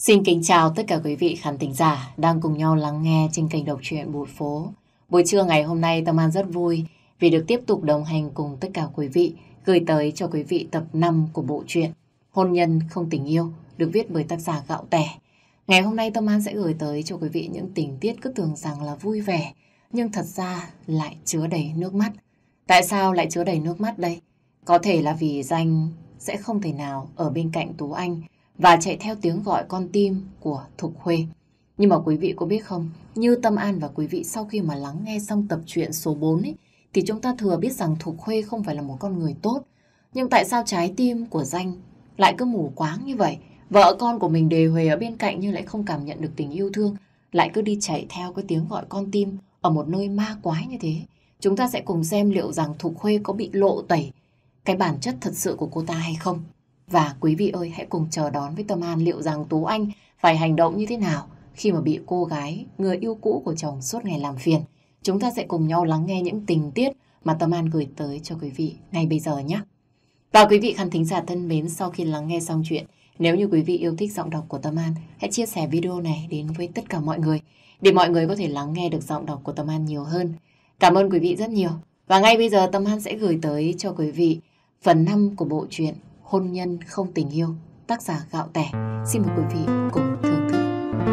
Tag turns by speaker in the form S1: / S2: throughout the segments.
S1: Xin kính chào tất cả quý vị khán thính giả đang cùng nhau lắng nghe trên kênh đọc truyện Bụi Phố. Buổi trưa ngày hôm nay Tâm An rất vui vì được tiếp tục đồng hành cùng tất cả quý vị, gửi tới cho quý vị tập 5 của bộ truyện Hôn nhân không tình yêu được viết bởi tác giả Gạo Tẻ. Ngày hôm nay Tâm An sẽ gửi tới cho quý vị những tình tiết cứ tưởng rằng là vui vẻ nhưng thật ra lại chứa đầy nước mắt. Tại sao lại chứa đầy nước mắt đây? Có thể là vì Danh sẽ không thể nào ở bên cạnh Tú Anh và chạy theo tiếng gọi con tim của Thục Khuê. Nhưng mà quý vị có biết không, như Tâm An và quý vị sau khi mà lắng nghe xong tập truyện số 4 ấy, thì chúng ta thừa biết rằng Thục Khuê không phải là một con người tốt. Nhưng tại sao trái tim của Danh lại cứ mù quáng như vậy? Vợ con của mình đề huề ở bên cạnh nhưng lại không cảm nhận được tình yêu thương, lại cứ đi chạy theo cái tiếng gọi con tim ở một nơi ma quái như thế. Chúng ta sẽ cùng xem liệu rằng Thục Khuê có bị lộ tẩy cái bản chất thật sự của cô ta hay không. Và quý vị ơi, hãy cùng chờ đón với Tâm An liệu rằng Tú Anh phải hành động như thế nào khi mà bị cô gái, người yêu cũ của chồng suốt ngày làm phiền. Chúng ta sẽ cùng nhau lắng nghe những tình tiết mà Tâm An gửi tới cho quý vị ngay bây giờ nhé. Và quý vị khán thính giả thân mến, sau khi lắng nghe xong chuyện, nếu như quý vị yêu thích giọng đọc của Tâm An, hãy chia sẻ video này đến với tất cả mọi người để mọi người có thể lắng nghe được giọng đọc của Tâm An nhiều hơn. Cảm ơn quý vị rất nhiều. Và ngay bây giờ Tâm An sẽ gửi tới cho quý vị phần 5 của bộ truyện Hôn nhân không tình yêu, tác giả Gạo Tẻ. Xin mời quý vị cùng thưởng thức.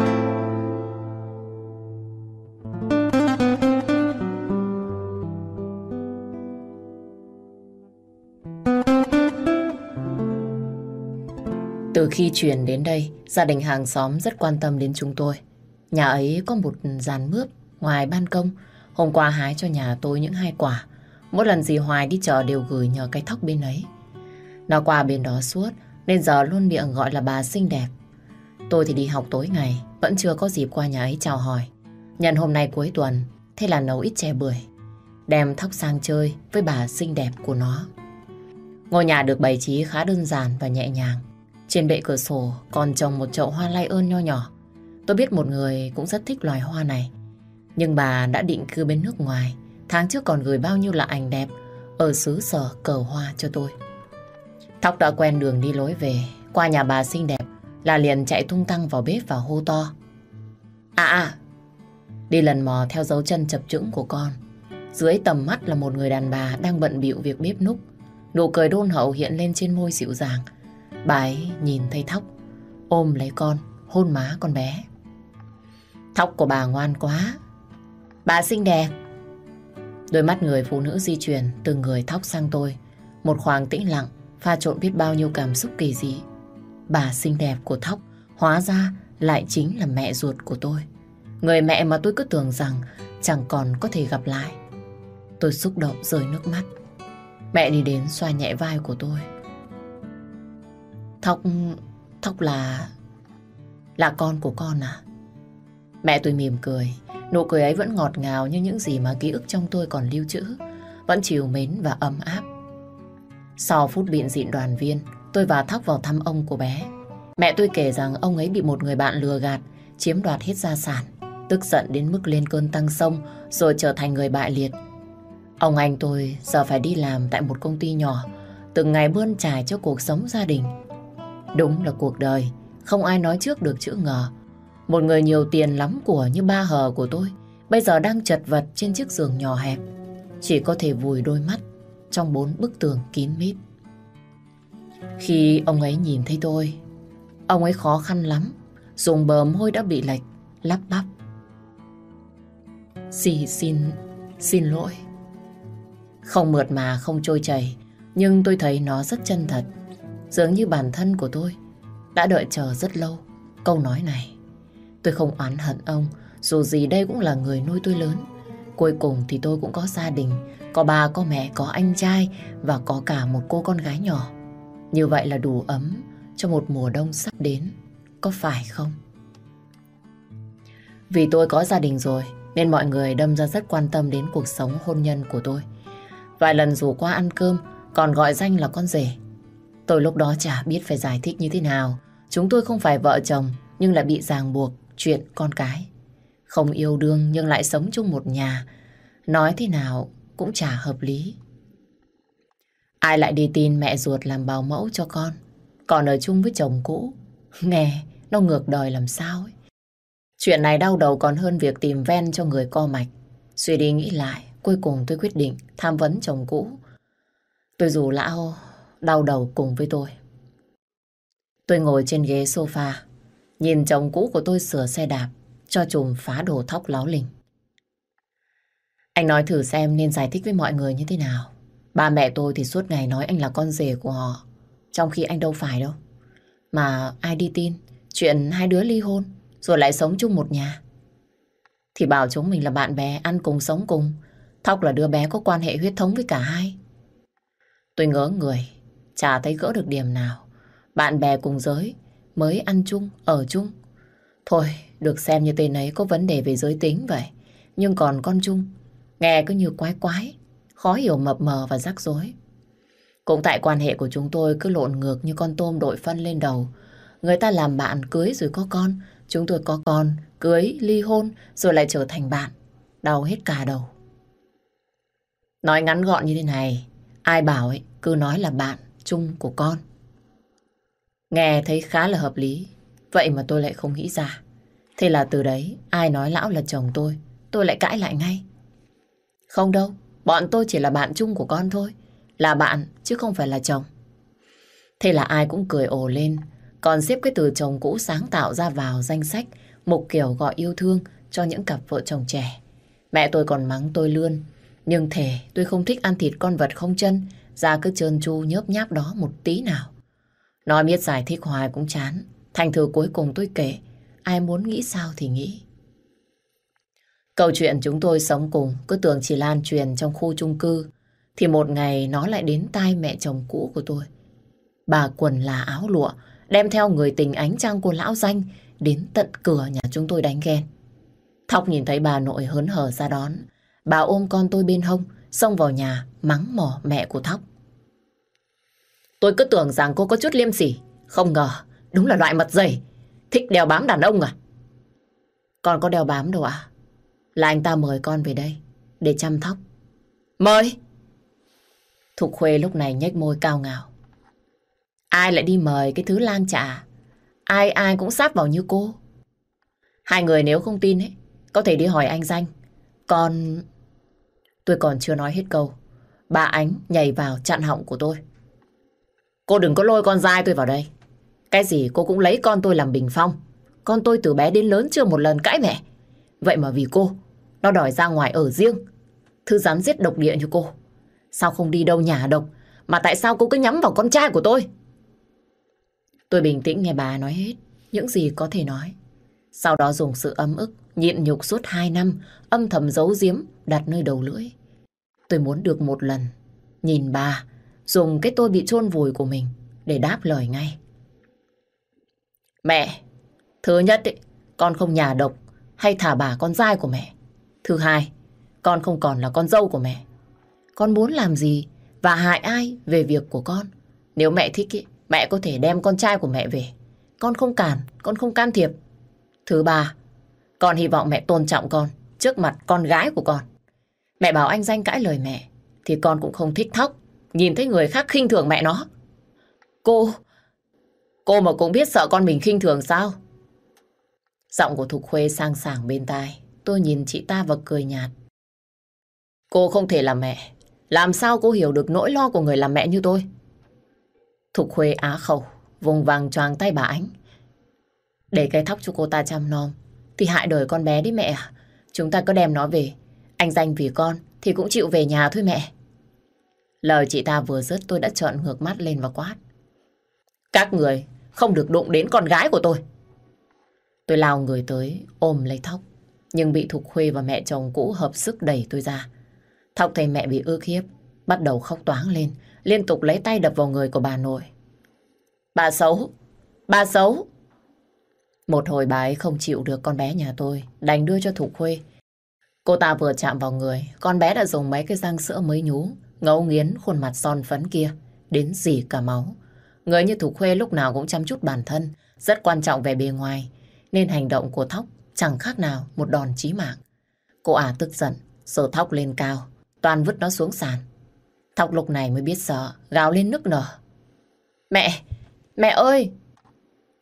S1: Từ khi chuyển đến đây, gia đình hàng xóm rất quan tâm đến chúng tôi. Nhà ấy có một giàn mướp ngoài ban công. Hôm qua hái cho nhà tôi những 2 quả. Mỗi lần dì Hoài đi chợ đều gửi nhờ cái thóc bên ấy. Nó qua bên đó suốt nên giờ luôn miệng gọi là bà xinh đẹp. Tôi thì đi học tối ngày, vẫn chưa có dịp qua nhà ấy chào hỏi. Nhân hôm nay cuối tuần, thế là nấu ít chè bưởi, đem thóc sang chơi với bà xinh đẹp của nó. Ngôi nhà được bày trí khá đơn giản và nhẹ nhàng. Trên bệ cửa sổ còn trồng một chậu hoa lai ơn nho nhỏ. Tôi biết một người cũng rất thích loài hoa này, nhưng bà đã định cư bên nước ngoài. Tháng trước còn gửi bao nhiêu là ảnh đẹp ở xứ sở cờ hoa cho tôi. Thóc đã quen đường đi lối về, qua nhà bà xinh đẹp là liền chạy tung tăng vào bếp và hô to. Đi lần mò theo dấu chân chập chững của con. Dưới tầm mắt là một người đàn bà đang bận bịu việc bếp núc. Nụ cười đôn hậu hiện lên trên môi dịu dàng. Bà ấy nhìn thấy Thóc, ôm lấy con, hôn má con bé. Thóc của bà ngoan quá. Bà xinh đẹp. Đôi mắt người phụ nữ di chuyển từ người Thóc sang tôi. Một khoảng tĩnh lặng pha trộn biết bao nhiêu cảm xúc kỳ dị. Bà xinh đẹp của Thóc hóa ra lại chính là mẹ ruột của tôi. Người mẹ mà tôi cứ tưởng rằng chẳng còn có thể gặp lại. Tôi xúc động rơi nước mắt. Mẹ đi đến xoa nhẹ vai của tôi. Thóc là con của con à? Mẹ tôi mỉm cười. Nụ cười ấy vẫn ngọt ngào như những gì mà ký ức trong tôi còn lưu trữ. Vẫn trìu mến và ấm áp. Sau phút biện diện đoàn viên, tôi và Thóc vào thăm ông của bé. Mẹ tôi kể rằng ông ấy bị một người bạn lừa gạt, chiếm đoạt hết gia sản. Tức giận đến mức lên cơn tăng xông rồi trở thành người bại liệt. Ông anh tôi giờ phải đi làm tại một công ty nhỏ, từng ngày bươn trải cho cuộc sống gia đình. Đúng là cuộc đời, không ai nói trước được chữ ngờ. Một người nhiều tiền lắm của như ba hờ của tôi bây giờ đang chật vật trên chiếc giường nhỏ hẹp, chỉ có thể vùi đôi mắt trong 4 bức tường kín mít. Khi ông ấy nhìn thấy tôi, ông ấy khó khăn lắm, dùng bờ môi đã bị lệch, lắp bắp. Xin lỗi. Không mượt mà, không trôi chảy, nhưng tôi thấy nó rất chân thật. Dường như bản thân của tôi đã đợi chờ rất lâu câu nói này. Tôi không oán hận ông, dù gì đây cũng là người nuôi tôi lớn. Cuối cùng thì tôi cũng có gia đình, có ba, có mẹ, có anh trai và có cả một cô con gái nhỏ. Như vậy là đủ ấm cho một mùa đông sắp đến, có phải không? Vì tôi có gia đình rồi nên mọi người đâm ra rất quan tâm đến cuộc sống hôn nhân của tôi. Vài lần rủ qua ăn cơm còn gọi Danh là con rể. Tôi lúc đó chả biết phải giải thích như thế nào. Chúng tôi không phải vợ chồng nhưng lại bị ràng buộc chuyện con cái. Không yêu đương nhưng lại sống chung một nhà. Nói thế nào cũng chả hợp lý. Ai lại đi tin mẹ ruột làm bảo mẫu cho con, còn ở chung với chồng cũ. Nghe nó ngược đời làm sao ấy. Chuyện này đau đầu còn hơn việc tìm ven cho người co mạch. Suy đi nghĩ lại, cuối cùng tôi quyết định tham vấn chồng cũ. Tôi rủ lão đau đầu cùng với tôi. Tôi ngồi trên ghế sofa, nhìn chồng cũ của tôi sửa xe đạp, cho chùm phá đồ thóc láo lình. Anh nói thử xem nên giải thích với mọi người như thế nào. Ba mẹ tôi thì suốt ngày nói anh là con rể của họ, trong khi anh đâu phải đâu. Mà ai đi tin chuyện hai đứa ly hôn rồi lại sống chung một nhà. Thì bảo chúng mình là bạn bè, ăn cùng sống cùng. Thóc là đứa bé có quan hệ huyết thống với cả hai. Tôi ngớ người, chả thấy gỡ được điểm nào. Bạn bè cùng giới, mới ăn chung, ở chung. Thôi, được xem như tên ấy có vấn đề về giới tính vậy. Nhưng còn con Trung, nghe cứ như quái quái, khó hiểu mập mờ và rắc rối. Cũng tại quan hệ của chúng tôi cứ lộn ngược như con tôm đội phân lên đầu. Người ta làm bạn cưới rồi có con, chúng tôi có con, cưới, ly hôn rồi lại trở thành bạn. Đau hết cả đầu. Nói ngắn gọn như thế này, ai bảo ấy cứ nói là bạn chung của con. Nghe thấy khá là hợp lý, vậy mà tôi lại không nghĩ ra. Thế là từ đấy, ai nói lão là chồng tôi lại cãi lại ngay. Không đâu, bọn tôi chỉ là bạn chung của con thôi. Là bạn chứ không phải là chồng. Thế là ai cũng cười ồ lên. Còn xếp cái từ chồng cũ sáng tạo ra vào danh sách mục kiểu gọi yêu thương cho những cặp vợ chồng trẻ. Mẹ tôi còn mắng tôi lươn. Nhưng thề tôi không thích ăn thịt con vật không chân, da cứ trơn tru nhớp nháp đó một tí nào. Nói biết giải thích hoài cũng chán. Thành thử cuối cùng tôi kể, ai muốn nghĩ sao thì nghĩ. Câu chuyện chúng tôi sống cùng cứ tưởng chỉ lan truyền trong khu chung cư, thì một ngày nó lại đến tai mẹ chồng cũ của tôi. Bà quần là áo lụa, đem theo người tình ánh trăng của lão danh đến tận cửa nhà chúng tôi đánh ghen. Thóc nhìn thấy bà nội hớn hở ra đón. Bà ôm con tôi bên hông, xông vào nhà mắng mỏ mẹ của Thóc. Tôi cứ tưởng rằng cô có chút liêm sỉ, không ngờ đúng là loại mật dày, thích đeo bám đàn ông à? Con có đeo bám đâu ạ. Là anh ta mời con về đây để chăm Thóc. Mời? Thục Khuê lúc này nhếch môi cao ngạo. Ai lại đi mời cái thứ lang chạ? Ai ai cũng sáp vào như cô. Hai người nếu không tin ấy, có thể đi hỏi anh Danh. Còn... Tôi còn chưa nói hết câu, bà Ánh nhảy vào chặn họng của tôi. Cô đừng có lôi con dai tôi vào đây. Cái gì cô cũng lấy con tôi làm bình phong. Con tôi từ bé đến lớn chưa một lần cãi mẹ. Vậy mà vì cô, nó đòi ra ngoài ở riêng. Thứ rắn giết độc địa như cô. Sao không đi đâu nhả độc, mà tại sao cô cứ nhắm vào con trai của tôi? Tôi bình tĩnh nghe bà nói hết những gì có thể nói. Sau đó dùng sự ấm ức, nhịn nhục suốt 2 năm, âm thầm giấu giếm, đặt nơi đầu lưỡi. Tôi muốn được một lần nhìn bà dùng cái tôi bị chôn vùi của mình để đáp lời ngay. Mẹ, thứ nhất ấy, con không nhả độc hay thả bà con dai của mẹ. Thứ hai, con không còn là con dâu của mẹ. Con muốn làm gì và hại ai về việc của con. Nếu mẹ thích ý, mẹ có thể đem con trai của mẹ về. Con không cản, con không can thiệp. Thứ ba, con hy vọng mẹ tôn trọng con trước mặt con gái của con. Mẹ bảo anh Danh cãi lời mẹ thì con cũng không thích Thóc nhìn thấy người khác khinh thường mẹ nó. Cô mà cũng biết sợ con mình khinh thường sao? Giọng của Thục Khuê sang sảng bên tai. Tôi nhìn chị ta và cười nhạt. Cô không thể làm mẹ. Làm sao cô hiểu được nỗi lo của người làm mẹ như tôi? Thục Khuê á khẩu, vùng vằng choàng tay bà Ánh. Để cái Thóc cho cô ta chăm nom thì hại đời con bé đấy mẹ à. Chúng ta cứ đem nó về. Anh Danh vì con thì cũng chịu về nhà thôi mẹ. Lời chị ta vừa dứt tôi đã trợn ngược mắt lên và quát. Các người không được đụng đến con gái của tôi. Tôi lao người tới ôm lấy Thóc, nhưng bị Thục Khuê và mẹ chồng cũ hợp sức đẩy tôi ra. Thóc thấy mẹ bị ức hiếp, bắt đầu khóc toáng lên, liên tục lấy tay đập vào người của bà nội. Bà xấu! Bà xấu! Một hồi bà ấy không chịu được con bé nhà tôi, đành đưa cho Thục Khuê. Cô ta vừa chạm vào người, con bé đã dùng mấy cái răng sữa mới nhú, ngấu nghiến khuôn mặt son phấn kia, đến rỉ cả máu. Người như Thục Khuê lúc nào cũng chăm chút bản thân, rất quan trọng về bề ngoài, nên hành động của Thóc chẳng khác nào một đòn chí mạng. Cô ả tức giận, giơ Thóc lên cao, toàn vứt nó xuống sàn. Thóc lúc này mới biết sợ, gào lên nức nở. Mẹ! Mẹ ơi!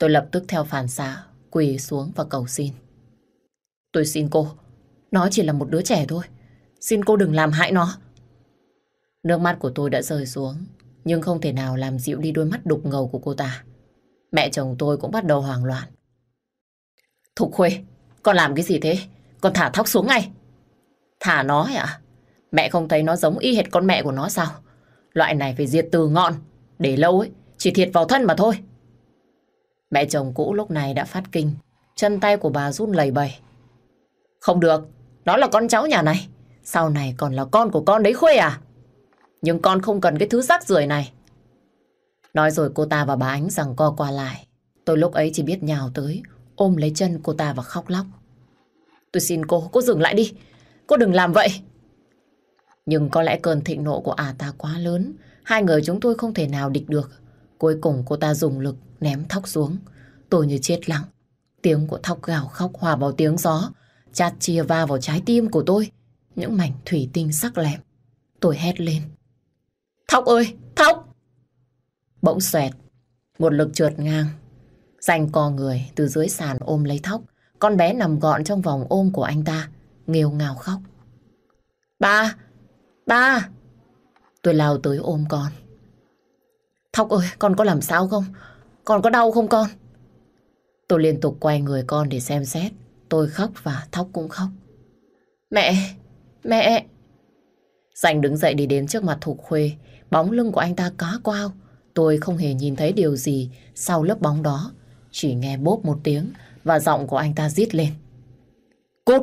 S1: Tôi lập tức theo phản xạ quỳ xuống và cầu xin. Tôi xin cô, nó chỉ là một đứa trẻ thôi. Xin cô đừng làm hại nó. Nước mắt của tôi đã rơi xuống, nhưng không thể nào làm dịu đi đôi mắt đục ngầu của cô ta. Mẹ chồng tôi cũng bắt đầu hoảng loạn. Thục Khuê, con làm cái gì thế? Con thả Thóc xuống ngay. Thả nó ấy ạ? Mẹ không thấy nó giống y hệt con mẹ của nó sao? Loại này phải diệt từ ngọn. Để lâu ấy, chỉ thiệt vào thân mà thôi. Mẹ chồng cũ lúc này đã phát kinh. Chân tay của bà run lẩy bẩy. Không được, nó là con cháu nhà này. Sau này còn là con của con đấy Khuê à? Nhưng con không cần cái thứ rác rưởi này. Nói rồi cô ta và bà Ánh giằng co qua lại. Tôi lúc ấy chỉ biết nhào tới, ôm lấy chân cô ta và khóc lóc. Tôi xin cô dừng lại đi. Cô đừng làm vậy. Nhưng có lẽ cơn thịnh nộ của ta quá lớn. Hai người chúng tôi không thể nào địch được. Cuối cùng cô ta dùng lực ném Thóc xuống. Tôi như chết lặng. Tiếng của Thóc gào khóc hòa vào tiếng gió, chát chia va vào trái tim của tôi. Những mảnh thủy tinh sắc lẹm. Tôi hét lên. Thóc ơi, Thóc! Bỗng xoẹt, một lực trượt ngang. Danh co người từ dưới sàn ôm lấy Thóc. Con bé nằm gọn trong vòng ôm của anh ta, nghêu ngào khóc. Ba! Ba! Tôi lao tới ôm con. Thóc ơi, con có làm sao không? Con có đau không con? Tôi liên tục quay người con để xem xét. Tôi khóc và Thóc cũng khóc. Mẹ! Mẹ! Danh đứng dậy đi đến trước mặt Thục Khuê. Bóng lưng của anh ta cá quao. Tôi không hề nhìn thấy điều gì sau lớp bóng đó. Chỉ nghe bốp một tiếng và giọng của anh ta rít lên. Cút!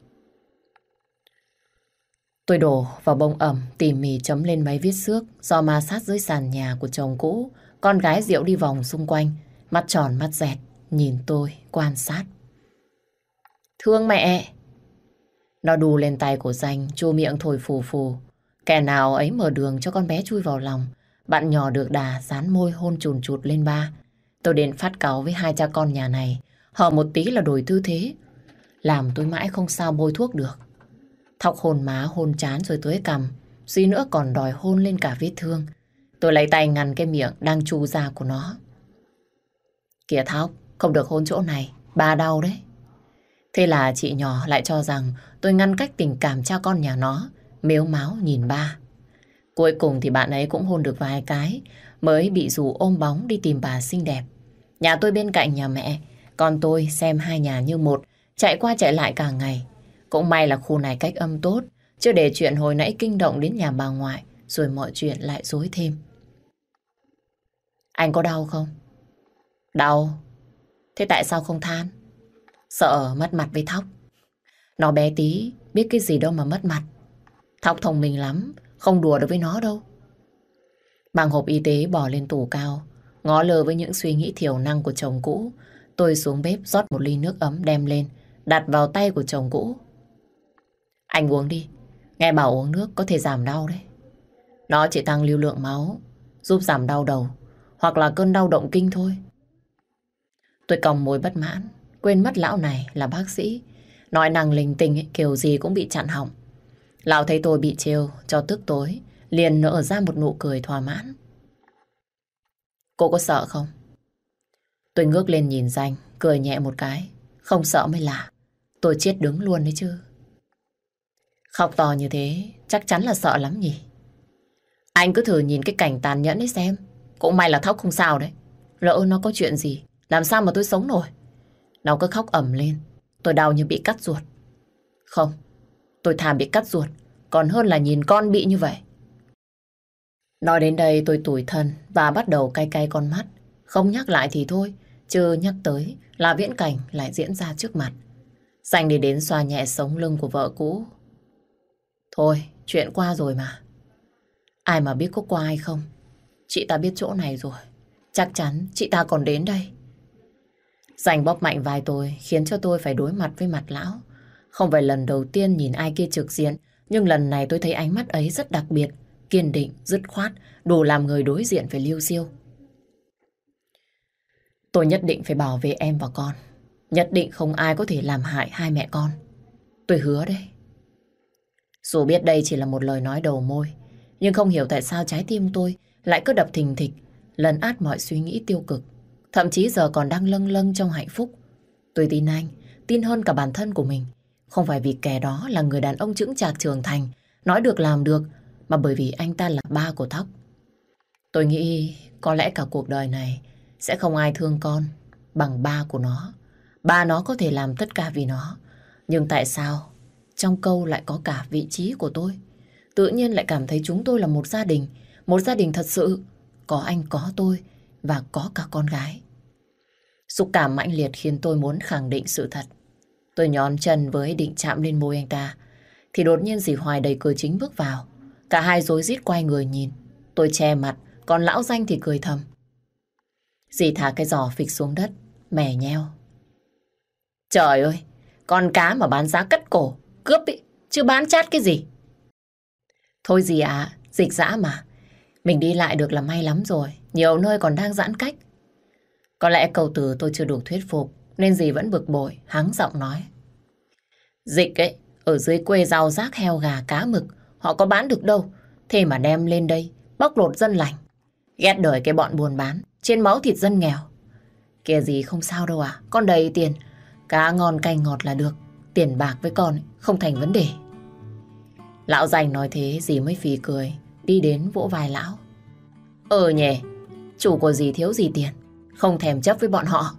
S1: Tôi đổ vào bông ẩm tỉ mỉ chấm lên mấy vết xước do ma sát dưới sàn nhà của chồng cũ. Con gái Diệu đi vòng xung quanh, mắt tròn mắt dẹt, nhìn tôi quan sát. Thương mẹ! Nó đù lên tay của Danh, chu miệng thổi phù phù. Kẻ nào ấy mở đường cho con bé chui vào lòng. Bạn nhỏ được đà dán môi hôn chùn chụt lên ba. Tôi đến phát cáu với hai cha con nhà này. Hở một tí là đổi tư thế. Làm tôi mãi không sao bôi thuốc được. Thóc hôn má hôn trán rồi tưới cằm. Suy nữa còn đòi hôn lên cả vết thương. Tôi lấy tay ngăn cái miệng đang chu ra của nó. Kìa Thóc, không được hôn chỗ này, ba đau đấy. Thế là chị nhỏ lại cho rằng tôi ngăn cách tình cảm cha con nhà nó, mếu máo nhìn ba. Cuối cùng thì bạn ấy cũng hôn được vài cái, mới bị rủ ôm bóng đi tìm bà xinh đẹp. Nhà tôi bên cạnh nhà mẹ, còn tôi xem hai nhà như một, chạy qua chạy lại cả ngày. Cũng may là khu này cách âm tốt, chứ để chuyện hồi nãy kinh động đến nhà bà ngoại, rồi mọi chuyện lại rối thêm. Anh có đau không? Đau. Thế tại sao không than? Sợ mất mặt với Thóc. Nó bé tí, biết cái gì đâu mà mất mặt. Thóc thông minh lắm, không đùa được với nó đâu. Mang hộp y tế bỏ lên tủ cao, ngó lơ với những suy nghĩ thiểu năng của chồng cũ. Tôi xuống bếp rót một ly nước ấm đem lên, đặt vào tay của chồng cũ. Anh uống đi, nghe bảo uống nước có thể giảm đau đấy. Nó chỉ tăng lưu lượng máu, giúp giảm đau đầu, hoặc là cơn đau động kinh thôi. Tôi còng môi bất mãn, quên mất lão này là bác sĩ. Nói năng linh tinh ấy, kiểu gì cũng bị chặn họng. Lão thấy tôi bị trêu cho tức tối, liền nở ra một nụ cười thỏa mãn. Cô có sợ không? Tôi ngước lên nhìn Danh, cười nhẹ một cái. Không sợ mới lạ. Tôi chết đứng luôn đấy chứ. Khóc to như thế, chắc chắn là sợ lắm nhỉ. Anh cứ thử nhìn cái cảnh tàn nhẫn ấy xem. Cũng may là Thóc không sao đấy. Lỡ nó có chuyện gì, làm sao mà tôi sống nổi. Nó cứ khóc ầm lên, tôi đau như bị cắt ruột. Không, tôi thà bị cắt ruột, còn hơn là nhìn con bị như vậy. Nói đến đây tôi tủi thân và bắt đầu cay cay con mắt. Không nhắc lại thì thôi, chứ nhắc tới là viễn cảnh lại diễn ra trước mặt. Danh đi đến xoa nhẹ sống lưng của vợ cũ. Thôi, chuyện qua rồi mà. Ai mà biết có qua hay không. Chị ta biết chỗ này rồi. Chắc chắn chị ta còn đến đây. Danh bóp mạnh vai tôi, khiến cho tôi phải đối mặt với mặt lão. Không phải lần đầu tiên nhìn ai kia trực diện, nhưng lần này tôi thấy ánh mắt ấy rất đặc biệt, kiên định, dứt khoát, đủ làm người đối diện phải liêu xiêu. Tôi nhất định phải bảo vệ em và con. Nhất định không ai có thể làm hại hai mẹ con. Tôi hứa đấy. Dù biết đây chỉ là một lời nói đầu môi, nhưng không hiểu tại sao trái tim tôi lại cứ đập thình thịch, lấn át mọi suy nghĩ tiêu cực. Thậm chí giờ còn đang lâng lâng trong hạnh phúc. Tôi tin anh, tin hơn cả bản thân của mình. Không phải vì kẻ đó là người đàn ông chững chạc trưởng thành, nói được làm được, mà bởi vì anh ta là ba của Thóc. Tôi nghĩ có lẽ cả cuộc đời này sẽ không ai thương con bằng ba của nó. Ba nó có thể làm tất cả vì nó. Nhưng tại sao trong câu lại có cả vị trí của tôi? Tự nhiên lại cảm thấy chúng tôi là một gia đình thật sự. Có anh, có tôi và có cả con gái. Xúc cảm mãnh liệt khiến tôi muốn khẳng định sự thật. Tôi nhón chân với định chạm lên môi anh ta. Thì đột nhiên dì Hoài đẩy cửa chính bước vào. Cả hai rối rít quay người nhìn. Tôi che mặt, còn lão Danh thì cười thầm. Dì thả cái giò phịch xuống đất, mè nheo. Trời ơi, con cá mà bán giá cất cổ, cướp ý, chứ bán chát cái gì. Thôi dì ạ, dịch dã mà. Mình đi lại được là may lắm rồi, nhiều nơi còn đang giãn cách. Có lẽ câu từ tôi chưa đủ thuyết phục, nên dì vẫn bực bội, hắng giọng nói. Dịch ấy, ở dưới quê rau rác heo gà cá mực, họ có bán được đâu. Thế mà đem lên đây, bóc lột dân lành. Ghét đời cái bọn buôn bán, trên máu thịt dân nghèo. Kìa gì không sao đâu à, con đầy tiền. Cá ngon canh ngọt là được. Tiền bạc với con ấy, không thành vấn đề. Lão Danh nói thế dì mới phì cười, đi đến vỗ vai lão. Nhỉ, chủ của dì thiếu gì tiền, không thèm chấp với bọn họ.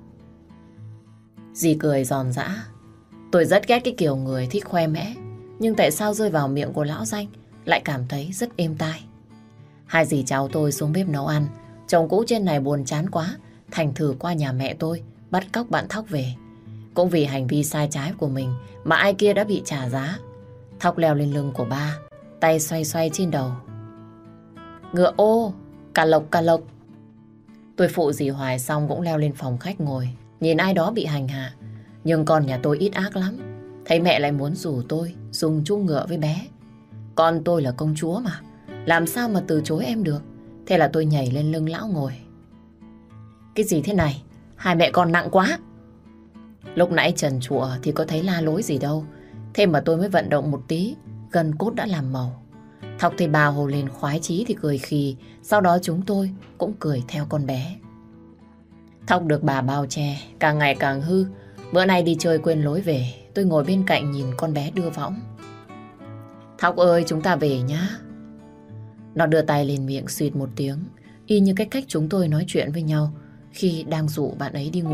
S1: Dì cười giòn giã. Tôi rất ghét cái kiểu người thích khoe mẽ, nhưng tại sao rơi vào miệng của lão Danh lại cảm thấy rất êm tai. Hai dì cháu tôi xuống bếp nấu ăn. Chồng cũ trên này buồn chán quá, thành thử qua nhà mẹ tôi bắt cóc bạn Thóc về. Cũng vì hành vi sai trái của mình mà ai kia đã bị trả giá. Thóc leo lên lưng của ba, tay xoay xoay trên đầu. Ngựa ô, cà lộc. Tôi phụ dì Hoài xong cũng leo lên phòng khách ngồi, nhìn ai đó bị hành hạ. Nhưng con nhà tôi ít ác lắm. Thấy mẹ lại muốn rủ tôi dùng chung ngựa với bé. Con tôi là công chúa mà, làm sao mà từ chối em được. Thế là tôi nhảy lên lưng lão ngồi. Cái gì thế này, hai mẹ con nặng quá. Lúc nãy trần trụa thì có thấy la lối gì đâu. Thế mà tôi mới vận động một tí, gân cốt đã làm màu. Thóc thấy bà hồ lên khoái chí thì cười khì. Sau đó chúng tôi cũng cười theo con bé. Thóc được bà bao che, càng ngày càng hư. Bữa nay đi chơi quên lối về. Tôi ngồi bên cạnh nhìn con bé đưa võng. Thóc ơi, chúng ta về nhá. Nó đưa tay lên miệng suýt một tiếng, y như cái cách chúng tôi nói chuyện với nhau khi đang dụ bạn ấy đi ngủ.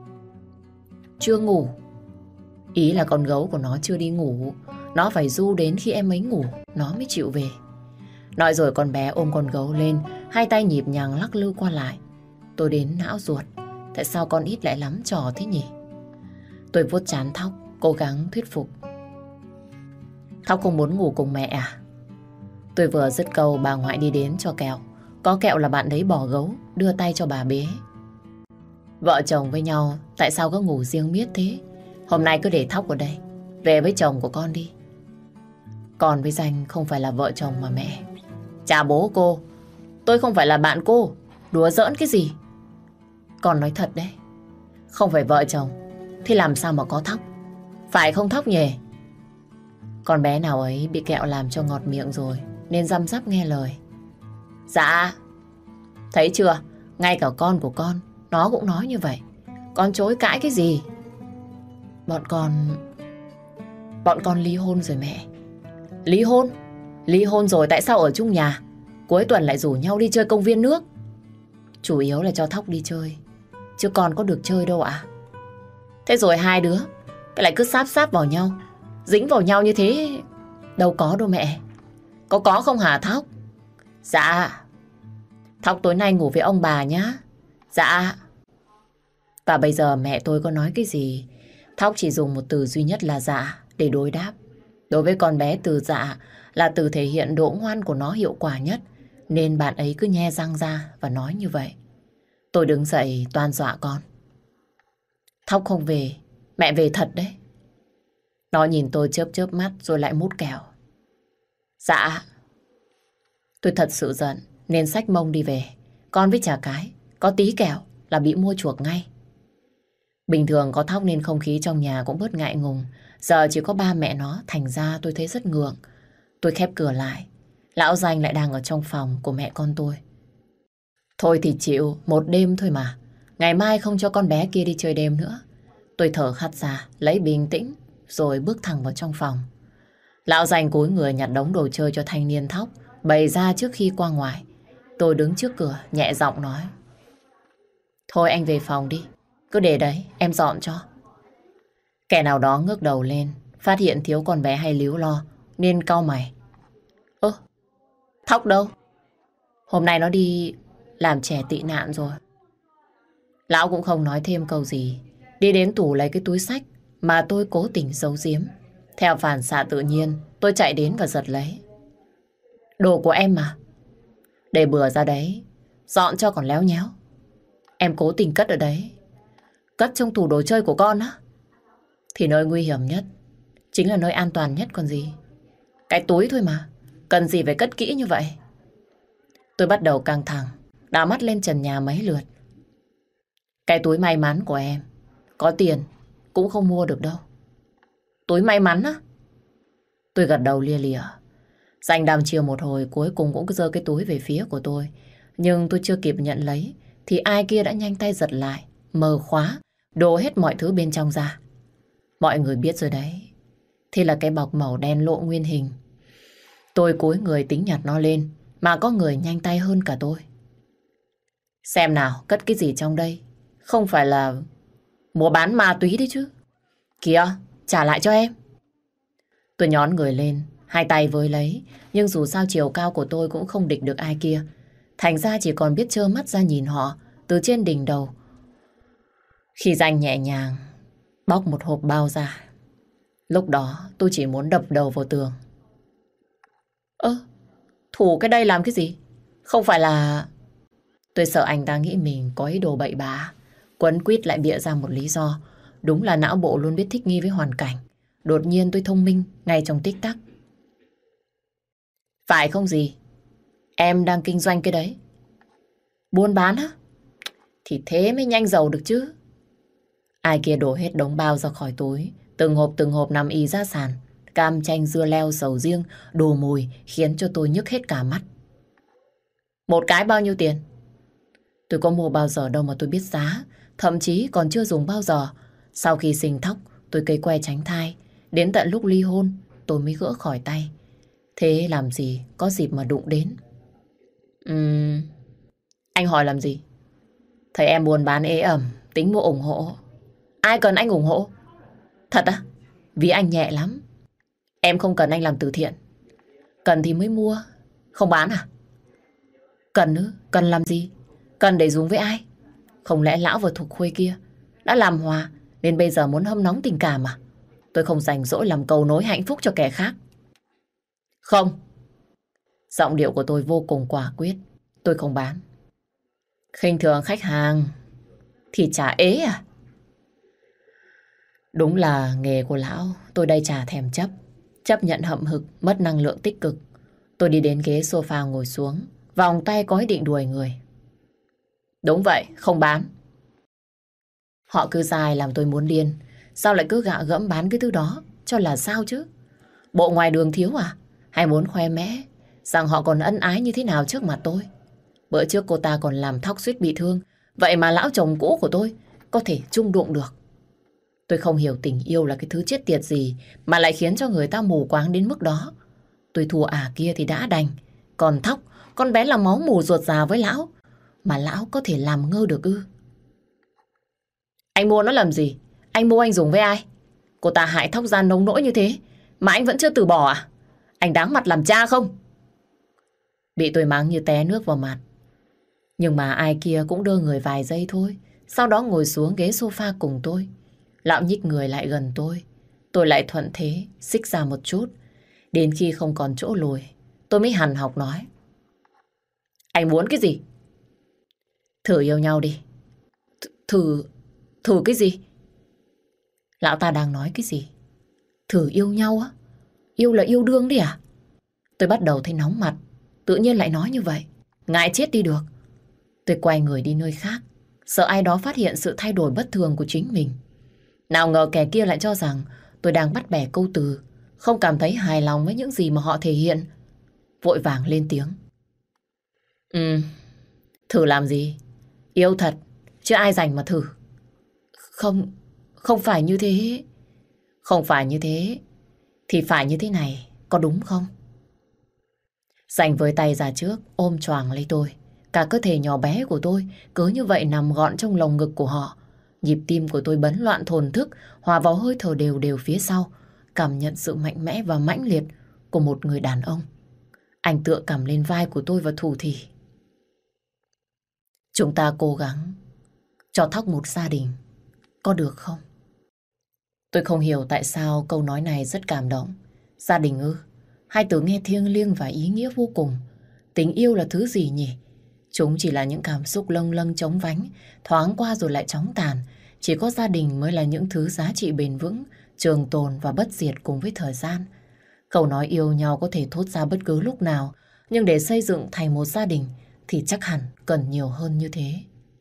S1: Chưa ngủ. Ý là con gấu của nó chưa đi ngủ. Nó phải ru đến khi em ấy ngủ nó mới chịu về. Nói rồi con bé ôm con gấu lên, hai tay nhịp nhàng lắc lư qua lại. Tôi đến não ruột. Tại sao con ít lại lắm trò thế nhỉ? Tôi vuốt trán Thóc, cố gắng thuyết phục. Thóc không muốn ngủ cùng mẹ à? Tôi vừa dứt câu bà ngoại đi đến cho kẹo. Có kẹo là bạn đấy bỏ gấu, đưa tay cho bà bế. Vợ chồng với nhau, tại sao có ngủ riêng miết thế? Hôm nay cứ để Thóc ở đây, về với chồng của con đi. Con với Danh không phải là vợ chồng mà mẹ. Chà bố cô, tôi không phải là bạn cô. Đùa giỡn cái gì? Con nói thật đấy. Không phải vợ chồng thì làm sao mà có Thóc? Phải không Thóc nhỉ? Con bé nào ấy bị kẹo làm cho ngọt miệng rồi, nên răm rắp nghe lời. Dạ. Thấy chưa? Ngay cả con của con nó cũng nói như vậy. Con chối cãi cái gì? Bọn con ly hôn rồi mẹ. Ly hôn? Ly hôn rồi tại sao ở chung nhà? Cuối tuần lại rủ nhau đi chơi công viên nước. Chủ yếu là cho Thóc đi chơi, chứ con có được chơi đâu ạ. Thế rồi hai đứa cái lại cứ sáp vào nhau, dính vào nhau như thế. Đâu có đâu mẹ. Có không hả Thóc? Dạ. Thóc tối nay ngủ với ông bà nhá. Dạ. Và bây giờ mẹ tôi có nói cái gì, Thóc chỉ dùng một từ duy nhất là dạ để đối đáp. Đối với con bé, từ dạ là từ thể hiện độ ngoan của nó hiệu quả nhất, nên bạn ấy cứ nhe răng ra và nói như vậy. Tôi đứng dậy toan dọa con. Thóc không về, mẹ về thật đấy. Nó nhìn tôi chớp chớp mắt rồi lại mút kẹo. Dạ. Tôi thật sự giận nên xách mông đi về. Con với chả cái, có tí kẹo là bị mua chuộc ngay. Bình thường có Thóc nên không khí trong nhà cũng bớt ngại ngùng. Giờ chỉ có ba mẹ nó, thành ra tôi thấy rất ngượng. Tôi khép cửa lại. Lão Danh lại đang ở trong phòng của mẹ con tôi. Thôi thì chịu, một đêm thôi mà. Ngày mai không cho con bé kia đi chơi đêm nữa. Tôi thở hắt ra, lấy bình tĩnh, rồi bước thẳng vào trong phòng. Lão Danh cúi người nhặt đống đồ chơi cho thanh niên thóc, bày ra trước khi qua ngoài. Tôi đứng trước cửa, nhẹ giọng nói. Thôi anh về phòng đi, cứ để đấy, em dọn cho. Kẻ nào đó ngước đầu lên, phát hiện thiếu con bé hay líu lo, nên cau mày. Ơ, Thóc đâu? Hôm nay nó đi làm trẻ tị nạn rồi. Lão cũng không nói thêm câu gì, đi đến tủ lấy cái túi xách mà tôi cố tình giấu giếm. Theo phản xạ tự nhiên, tôi chạy đến và giật lấy. Đồ của em mà. Để bừa ra đấy, dọn cho còn léo nhéo. Em cố tình cất ở đấy. Cất trong tủ đồ chơi của con á? Thì nơi nguy hiểm nhất chính là nơi an toàn nhất còn gì. Cái túi thôi mà, cần gì phải cất kỹ như vậy? Tôi bắt đầu căng thẳng, đảo mắt lên trần nhà mấy lượt. Cái túi may mắn của em, có tiền cũng không mua được đâu. Túi may mắn á? Tôi gật đầu lia lịa. Danh đăm chiều một hồi, cuối cùng cũng giơ cái túi về phía của tôi. Nhưng tôi chưa kịp nhận lấy thì ai kia đã nhanh tay giật lại, mở khóa, đổ hết mọi thứ bên trong ra. Mọi người biết rồi đấy. Thế là cái bọc màu đen lộ nguyên hình. Tôi cúi người tính nhặt nó lên, mà có người nhanh tay hơn cả tôi. Xem nào, cất cái gì trong đây? Không phải là mua bán ma túy đấy chứ? Kìa, trả lại cho em. Tôi nhón người lên, hai tay với lấy. Nhưng dù sao chiều cao của tôi cũng không địch được ai kia. Thành ra chỉ còn biết trơ mắt ra nhìn họ từ trên đỉnh đầu. Khi Danh nhẹ nhàng bóc một hộp bao ra, lúc đó tôi chỉ muốn đập đầu vào tường. Thủ cái đây làm cái gì? Không phải là... Tôi sợ anh ta nghĩ mình có ý đồ bậy bạ, quấn quýt lại bịa ra một lý do. Đúng là não bộ luôn biết thích nghi với hoàn cảnh. Đột nhiên tôi thông minh ngay trong tích tắc. Phải không gì? Em đang kinh doanh cái đấy. Buôn bán á? Thì thế mới nhanh giàu được chứ. Ai kia đổ hết đống bao ra khỏi túi, từng hộp nằm ì ra sàn. Cam, chanh, dưa leo, sầu riêng, đồ mùi khiến cho tôi nhức hết cả mắt. Một cái bao nhiêu tiền? Tôi có mua bao giờ đâu mà tôi biết giá, thậm chí còn chưa dùng bao giờ. Sau khi sinh Thóc, tôi cây que tránh thai, đến tận lúc ly hôn, tôi mới gỡ khỏi tay. Thế làm gì có dịp mà đụng đến. Anh hỏi làm gì? Thấy em buôn bán ế ẩm, tính mua ủng hộ. Ai cần anh ủng hộ? Thật á? Vì anh nhẹ lắm. Em không cần anh làm từ thiện. Cần thì mới mua. Không bán à? Cần nữa, cần làm gì? Cần để dùng với ai? Không lẽ lão và Thục Khuê kia đã làm hòa nên bây giờ muốn hâm nóng tình cảm à? Tôi không rảnh rỗi làm cầu nối hạnh phúc cho kẻ khác. Không. Giọng điệu của tôi vô cùng quả quyết. Tôi không bán. Khinh thường khách hàng thì chả ế à? Đúng là nghề của lão, tôi đây chả thèm chấp. Chấp nhận hậm hực, mất năng lượng tích cực. Tôi đi đến ghế sofa ngồi xuống, vòng tay có ý định đuổi người. Đúng vậy, không bán. Họ cứ dài làm tôi muốn điên. Sao lại cứ gạ gẫm bán cái thứ đó? Cho là sao chứ? Bộ ngoài đường thiếu à? Hay muốn khoe mẽ rằng họ còn ân ái như thế nào trước mặt tôi? Bữa trước cô ta còn làm Thóc suýt bị thương. Vậy mà lão chồng cũ của tôi có thể chung đụng được. Tôi không hiểu tình yêu là cái thứ chết tiệt gì mà lại khiến cho người ta mù quáng đến mức đó. Tôi thua kia thì đã đành. Còn Thóc, con bé là máu mù ruột già với lão. Mà lão có thể làm ngơ được ư? Anh mua nó làm gì? Anh mua anh dùng với ai? Cô ta hại Thóc ra nông nỗi như thế mà anh vẫn chưa từ bỏ à? Anh đáng mặt làm cha không? Bị tôi mắng như té nước vào mặt. Nhưng mà ai kia cũng đưa người vài giây thôi. Sau đó ngồi xuống ghế sofa cùng tôi. Lão nhích người lại gần tôi. Tôi lại thuận thế xích ra một chút. Đến khi không còn chỗ lùi, tôi mới hằn học nói. Anh muốn cái gì? Thử yêu nhau đi. Thử cái gì? Lão ta đang nói cái gì? Thử yêu nhau á? Yêu là yêu đương đi à? Tôi bắt đầu thấy nóng mặt. Tự nhiên lại nói như vậy. Ngại chết đi được. Tôi quay người đi nơi khác, sợ ai đó phát hiện sự thay đổi bất thường của chính mình. Nào ngờ kẻ kia lại cho rằng tôi đang bắt bẻ câu từ, không cảm thấy hài lòng với những gì mà họ thể hiện. Vội vàng lên tiếng. Thử làm gì? Yêu thật, chứ ai rảnh mà thử. Không, không phải như thế. Không phải như thế, thì phải như thế này, có đúng không? Giành với tay ra trước, ôm choàng lấy tôi. Cả cơ thể nhỏ bé của tôi cứ như vậy nằm gọn trong lồng ngực của họ. Nhịp tim của tôi bấn loạn thổn thức, hòa vào hơi thở đều đều phía sau, cảm nhận sự mạnh mẽ và mãnh liệt của một người đàn ông. Anh tựa cằm lên vai của tôi và thủ thỉ. Chúng ta cố gắng cho Thóc một gia đình, có được không? Tôi không hiểu tại sao câu nói này rất cảm động. Gia đình ư? Hai từ nghe thiêng liêng và ý nghĩa vô cùng. Tình yêu là thứ gì nhỉ? Chúng chỉ là những cảm xúc lâng lâng chóng vánh, thoáng qua rồi lại chóng tàn. Chỉ có gia đình mới là những thứ giá trị bền vững, trường tồn và bất diệt cùng với thời gian. Câu nói yêu nhau có thể thốt ra bất cứ lúc nào, nhưng để xây dựng thành một gia đình thì chắc hẳn cần nhiều hơn như thế.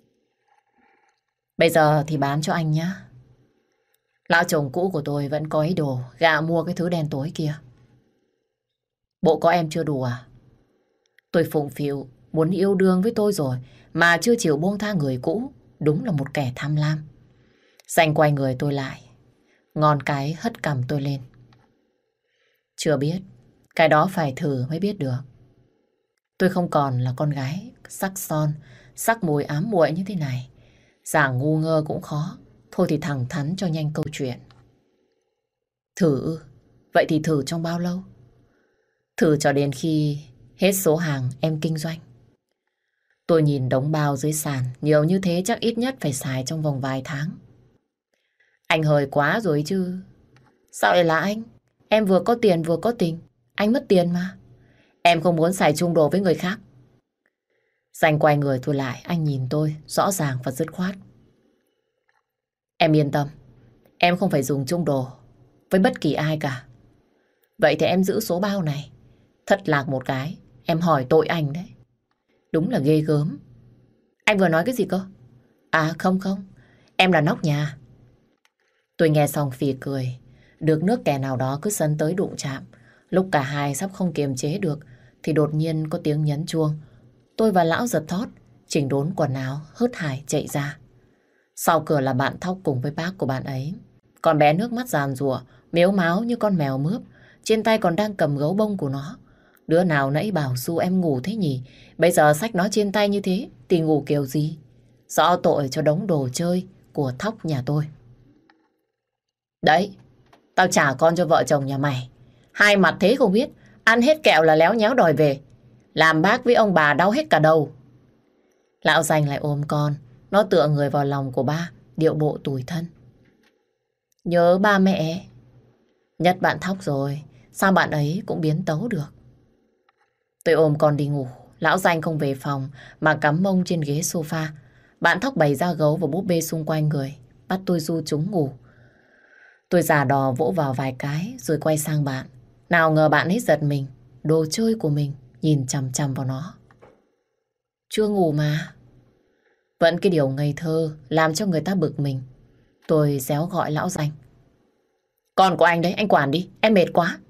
S1: Bây giờ thì bán cho anh nhé. Lão chồng cũ của tôi vẫn có ý đồ gạ mua cái thứ đen tối kia. Bộ có em chưa đủ à? Tôi phụng phịu muốn yêu đương với tôi rồi mà chưa chịu buông tha người cũ. Đúng là một kẻ tham lam. Xanh quay người tôi lại, ngón cái hất cằm tôi lên. Chưa biết, cái đó phải thử mới biết được. Tôi không còn là con gái sắc son, sắc mùi ám muội như thế này. Giả ngu ngơ cũng khó. Thôi thì thẳng thắn cho nhanh câu chuyện. Thử, vậy thì thử trong bao lâu? Thử cho đến khi hết số hàng em kinh doanh. Tôi nhìn đống bao dưới sàn, nhiều như thế chắc ít nhất phải xài trong vòng vài tháng. Anh hời quá rồi chứ. Sao lại là anh? Em vừa có tiền vừa có tình. Anh mất tiền mà. Em không muốn xài chung đồ với người khác. Danh quay người tôi lại, anh nhìn tôi rõ ràng và dứt khoát. Em yên tâm, em không phải dùng chung đồ với bất kỳ ai cả. Vậy thì em giữ số bao này. Thất lạc một cái, em hỏi tội anh đấy. Đúng là ghê gớm. Anh vừa nói cái gì cơ? À không, em là nóc nhà. Tôi nghe xong phì cười. Được nước kẻ nào đó cứ sấn tới đụng chạm. Lúc cả hai sắp không kiềm chế được thì đột nhiên có tiếng nhấn chuông. Tôi và lão giật thót, chỉnh đốn quần áo, hớt hải chạy ra. Sau cửa là bạn Thóc cùng với bác của bạn ấy. Con bé nước mắt giàn giụa, mếu máo như con mèo mướp. Trên tay còn đang cầm gấu bông của nó. Đứa nào nãy bảo Su em ngủ thế nhỉ? Bây giờ xách nó trên tay như thế thì ngủ kiểu gì? Rõ tội cho đống đồ chơi của Thóc nhà tôi. Đấy, tao trả con cho vợ chồng nhà mày. Hai mặt thế không biết, ăn hết kẹo là léo nhéo đòi về. Làm bác với ông bà đau hết cả đầu. Lão Danh lại ôm con, nó tựa người vào lòng của ba, điệu bộ tủi thân. Nhớ ba mẹ. Nhất bạn Thóc rồi, sao bạn ấy cũng biến tấu được. Tôi ôm con đi ngủ, lão Danh không về phòng mà cắm mông trên ghế sofa. Bạn Thóc bày ra gấu và búp bê xung quanh người, bắt tôi du chúng ngủ. Tôi giả đò vỗ vào vài cái rồi quay sang bạn. Nào ngờ bạn ấy giật mình, đồ chơi của mình nhìn chằm chằm vào nó. Chưa ngủ mà. Vẫn cái điều ngây thơ làm cho người ta bực mình. Tôi réo gọi lão Danh. Con của anh đấy, anh quản đi, em mệt quá.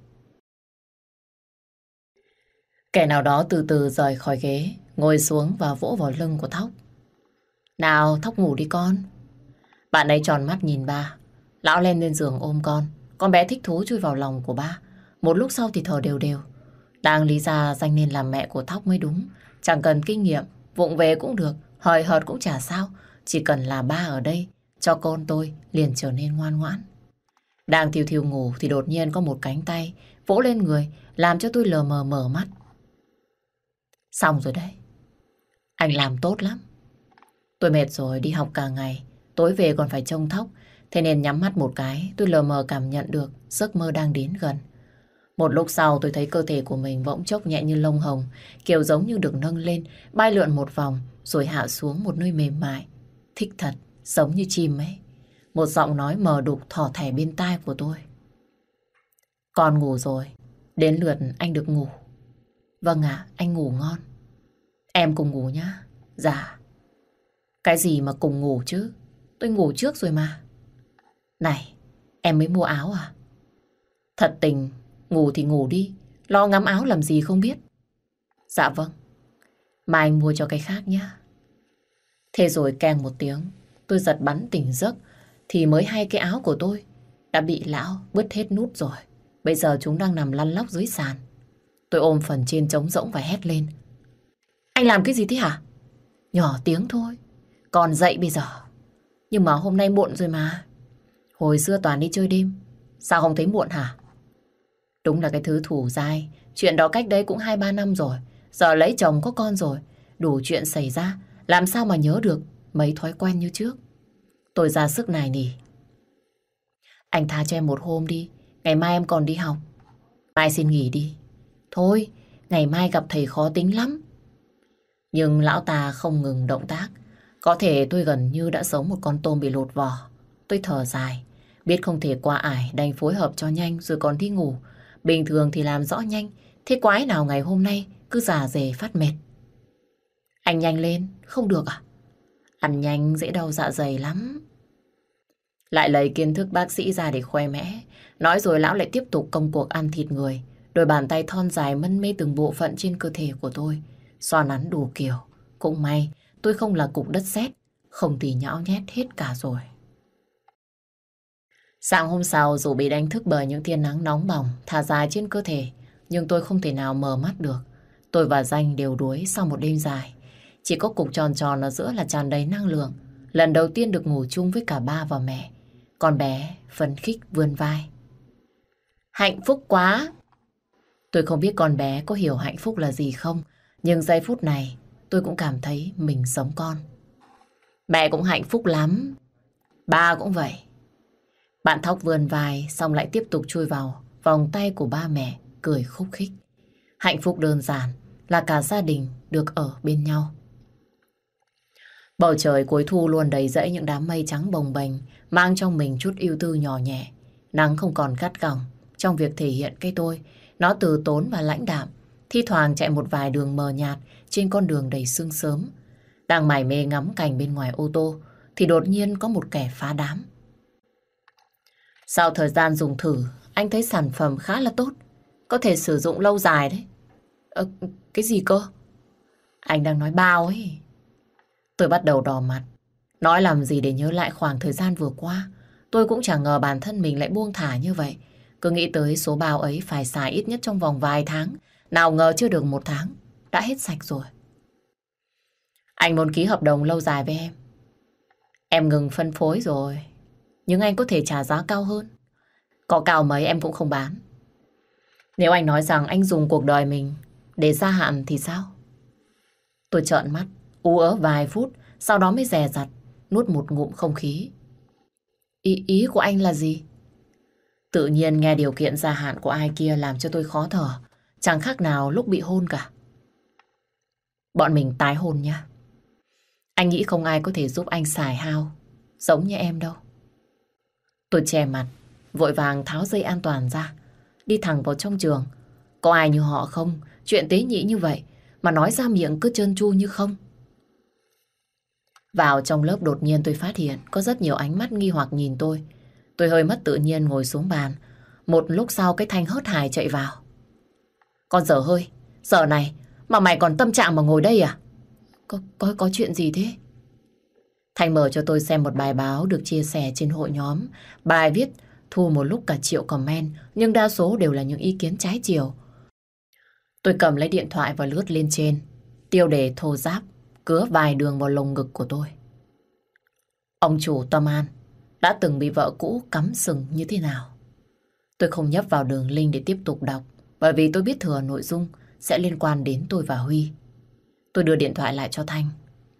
S1: Kẻ nào đó từ từ rời khỏi ghế, ngồi xuống và vỗ vào lưng của Thóc. Nào, Thóc ngủ đi con. Bạn ấy tròn mắt nhìn ba. Lão lên giường ôm con bé thích thú chui vào lòng của ba. Một lúc sau thì thở đều đều. Đang lý ra Danh nên làm mẹ của Thóc mới đúng. Chẳng cần kinh nghiệm, vụng về cũng được, hời hợt cũng chả sao. Chỉ cần là ba ở đây, cho con tôi liền trở nên ngoan ngoãn. Đang thiêu thiêu ngủ thì đột nhiên có một cánh tay vỗ lên người, làm cho tôi lờ mờ mở mắt. Xong rồi đấy. Anh làm tốt lắm. Tôi mệt rồi, đi học cả ngày, tối về còn phải trông Thóc. Thế nên nhắm mắt một cái, tôi lờ mờ cảm nhận được giấc mơ đang đến gần. Một lúc sau tôi thấy cơ thể của mình bỗng chốc nhẹ như lông hồng, kiểu giống như được nâng lên, bay lượn một vòng, rồi hạ xuống một nơi mềm mại. Thích thật, giống như chim ấy. Một giọng nói mờ đục thỏ thẻ bên tai của tôi. Con ngủ rồi, đến lượt anh được ngủ. Vâng ạ, anh ngủ ngon. Em cùng ngủ nhá. Dạ. Cái gì mà cùng ngủ chứ? Tôi ngủ trước rồi mà. Này, em mới mua áo à? Thật tình, ngủ thì ngủ đi, lo ngắm áo làm gì không biết. Dạ vâng, mà anh mua cho cái khác nhé. Thế rồi keng một tiếng, tôi giật bắn tỉnh giấc thì mới hay cái áo của tôi đã bị lão bứt hết nút rồi. Bây giờ chúng đang nằm lăn lóc dưới sàn. Tôi ôm phần trên trống rỗng và hét lên. Anh làm cái gì thế hả? Nhỏ tiếng thôi, còn dậy bây giờ. Nhưng mà hôm nay muộn rồi mà. Hồi xưa toàn đi chơi đêm, sao không thấy muộn hả? Đúng là cái thứ thủ dai. Chuyện đó cách đây cũng 2-3 năm rồi. Giờ lấy chồng có con rồi, đủ chuyện xảy ra, làm sao mà nhớ được mấy thói quen như trước. Tôi ra sức nài nỉ. Anh tha cho em một hôm đi, ngày mai em còn đi học. Mai xin nghỉ đi. Thôi, ngày mai gặp thầy khó tính lắm. Nhưng lão ta không ngừng động tác. Có thể tôi gần như đã giống một con tôm bị lột vỏ. Tôi thở dài, biết không thể qua ải, đành phối hợp cho nhanh rồi còn đi ngủ. Bình thường thì làm rõ nhanh, thế quái nào ngày hôm nay cứ rà rề phát mệt. Anh nhanh lên, không được à? Ăn nhanh dễ đau dạ dày lắm. Lại lấy kiến thức bác sĩ ra để khoe mẽ. Nói rồi lão lại tiếp tục công cuộc ăn thịt người. Đôi bàn tay thon dài mân mê từng bộ phận trên cơ thể của tôi, xoa nắn đủ kiểu. Cũng may tôi không là cục đất sét, không thì nhão nhét hết cả rồi. Sáng hôm sau dù bị đánh thức bởi những tia nắng nóng bỏng thả dài trên cơ thể, nhưng tôi không thể nào mở mắt được. Tôi và Danh đều đuối sau một đêm dài. Chỉ có cục tròn tròn ở giữa là tràn đầy năng lượng. Lần đầu tiên được ngủ chung với cả ba và mẹ. Con bé phấn khích vươn vai. Hạnh phúc quá! Tôi không biết con bé có hiểu hạnh phúc là gì không, nhưng giây phút này tôi cũng cảm thấy mình giống con. Mẹ cũng hạnh phúc lắm. Ba cũng vậy. Bạn Thóc vươn vai xong lại tiếp tục chui vào vòng tay của ba mẹ, cười khúc khích. Hạnh phúc đơn giản là cả gia đình được ở bên nhau. Bầu trời cuối thu luôn đầy rẫy những đám mây trắng bồng bềnh, mang trong mình chút ưu tư nhỏ nhẹ. Nắng không còn gắt gỏng trong việc thể hiện cái tôi. Nó từ tốn và lãnh đạm, thi thoảng chạy một vài đường mờ nhạt trên con đường đầy sương sớm. Đang mải mê ngắm cảnh bên ngoài ô tô thì đột nhiên có một kẻ phá đám. Sau thời gian dùng thử, anh thấy sản phẩm khá là tốt, có thể sử dụng lâu dài đấy. Cái gì cơ? Anh đang nói bao ấy. Tôi bắt đầu đỏ mặt. Nói làm gì để nhớ lại khoảng thời gian vừa qua. Tôi cũng chẳng ngờ bản thân mình lại buông thả như vậy. Cứ nghĩ tới số bao ấy phải xài ít nhất trong vòng vài tháng. Nào ngờ chưa được 1 tháng đã hết sạch rồi. Anh muốn ký hợp đồng lâu dài với em. Em ngừng phân phối rồi, nhưng anh có thể trả giá cao hơn. Có cao mấy em cũng không bán. Nếu anh nói rằng anh dùng cuộc đời mình để gia hạn thì sao? Tôi trợn mắt, ú ớ vài phút, sau đó mới dè dặt, nuốt một ngụm không khí. Ý của anh là gì? Tự nhiên nghe điều kiện gia hạn của ai kia làm cho tôi khó thở, chẳng khác nào lúc bị hôn cả. Bọn mình tái hôn nha. Anh nghĩ không ai có thể giúp anh xài hao giống như em đâu. Tôi che mặt, vội vàng tháo dây an toàn ra, đi thẳng vào trong trường. Có ai như họ không? Chuyện tế nhị như vậy mà nói ra miệng cứ trơn tru như không. Vào trong lớp đột nhiên tôi phát hiện có rất nhiều ánh mắt nghi hoặc nhìn tôi. Tôi hơi mất tự nhiên ngồi xuống bàn. Một lúc sau cái Thanh hớt hải chạy vào. Con dở hơi, giờ này mà mày còn tâm trạng mà ngồi đây à? Có chuyện gì thế? Thanh mở cho tôi xem một bài báo được chia sẻ trên hội nhóm. Bài viết thu một lúc cả triệu comment, nhưng đa số đều là những ý kiến trái chiều. Tôi cầm lấy điện thoại và lướt lên trên. Tiêu đề thô ráp, cứa vài đường vào lồng ngực của tôi. Ông chủ Tâm An đã từng bị vợ cũ cắm sừng như thế nào? Tôi không nhấp vào đường link để tiếp tục đọc, bởi vì tôi biết thừa nội dung sẽ liên quan đến tôi và Huy. Tôi đưa điện thoại lại cho Thanh.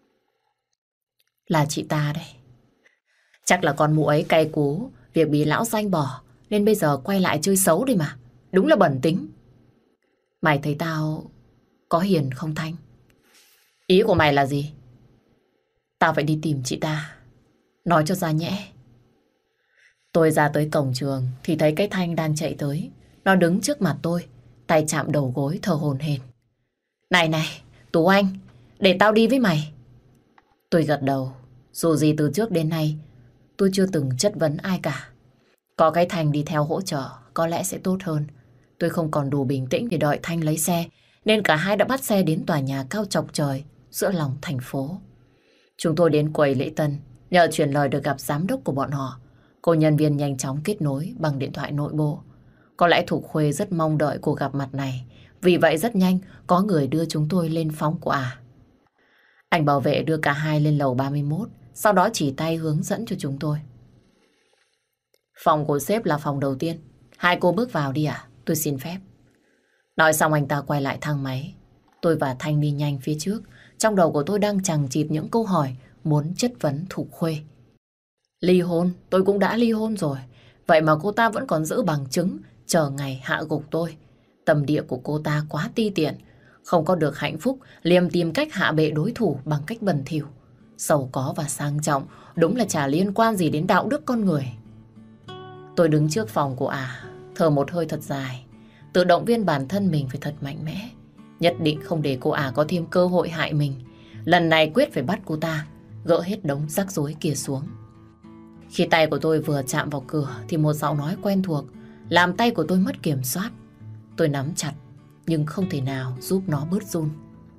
S1: Là chị ta đây. Chắc là con mụ ấy cay cú việc bị lão Danh bỏ, nên bây giờ quay lại chơi xấu đây mà. Đúng là bẩn tính. Mày thấy tao có hiền không Thanh? Ý của mày là gì? Tao phải đi tìm chị ta, nói cho ra nhẽ. Tôi ra tới cổng trường thì thấy cái Thanh đang chạy tới. Nó đứng trước mặt tôi, tay chạm đầu gối thở hổn hển. Này, Tú Anh, để tao đi với mày. Tôi gật đầu. Dù gì từ trước đến nay tôi chưa từng chất vấn ai cả. Có cái Thanh đi theo hỗ trợ có lẽ sẽ tốt hơn. Tôi không còn đủ bình tĩnh để đợi Thanh lấy xe, nên cả hai đã bắt xe đến tòa nhà cao chọc trời giữa lòng thành phố. Chúng tôi đến quầy lễ tân, nhờ chuyển lời được gặp giám đốc của bọn họ. Cô nhân viên nhanh chóng kết nối bằng điện thoại nội bộ. Có lẽ Thục Khuê rất mong đợi cuộc gặp mặt này. Vì vậy rất nhanh có người đưa chúng tôi lên phòng của Anh bảo vệ đưa cả hai lên lầu 31, sau đó chỉ tay hướng dẫn cho chúng tôi. Phòng của sếp là phòng đầu tiên. Hai cô bước vào đi ạ, tôi xin phép. Nói xong anh ta quay lại thang máy. Tôi và Thanh đi nhanh phía trước. Trong đầu của tôi đang chằng chịt những câu hỏi muốn chất vấn Thục Khuê. Ly hôn, tôi cũng đã ly hôn rồi. Vậy mà cô ta vẫn còn giữ bằng chứng, chờ ngày hạ gục tôi. Tâm địa của cô ta quá ti tiện. Không có được hạnh phúc, liềm tìm cách hạ bệ đối thủ bằng cách bẩn thỉu. Giàu có và sang trọng, đúng là chả liên quan gì đến đạo đức con người. Tôi đứng trước phòng của thở một hơi thật dài. Tự động viên bản thân mình phải thật mạnh mẽ. Nhất định không để cô có thêm cơ hội hại mình. Lần này quyết phải bắt cô ta, gỡ hết đống rắc rối kia xuống. Khi tay của tôi vừa chạm vào cửa thì một giọng nói quen thuộc làm tay của tôi mất kiểm soát. Tôi nắm chặt nhưng không thể nào giúp nó bớt run.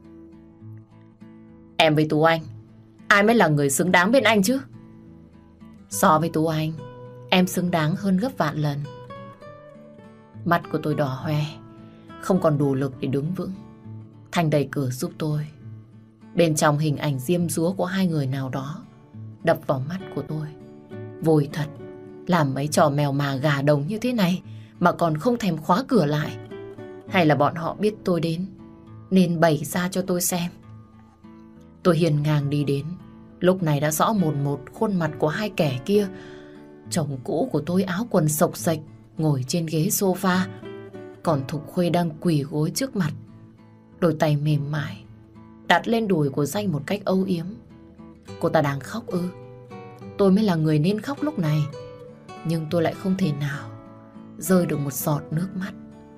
S1: Em với Tú Anh, ai mới là người xứng đáng bên anh chứ? So với Tú Anh, em xứng đáng hơn gấp vạn lần. Mắt của tôi đỏ hoe, không còn đủ lực để đứng vững. Thanh đẩy cửa giúp tôi. Bên trong hình ảnh diêm dúa của hai người nào đó đập vào mắt của tôi. Vội thật, làm mấy trò mèo mà gà đồng như thế này mà còn không thèm khóa cửa lại. Hay là bọn họ biết tôi đến nên bày ra cho tôi xem. Tôi hiền ngang đi đến. Lúc này đã rõ mồn một khuôn mặt của hai kẻ kia. Chồng cũ của tôi áo quần xộc xệch ngồi trên ghế sofa, còn Thục Khuê đang quỳ gối trước mặt. Đôi tay mềm mại đặt lên đùi của Danh một cách âu yếm. Cô ta đang khóc ư? Tôi mới là người nên khóc lúc này, nhưng tôi lại không thể nào rơi được một giọt nước mắt.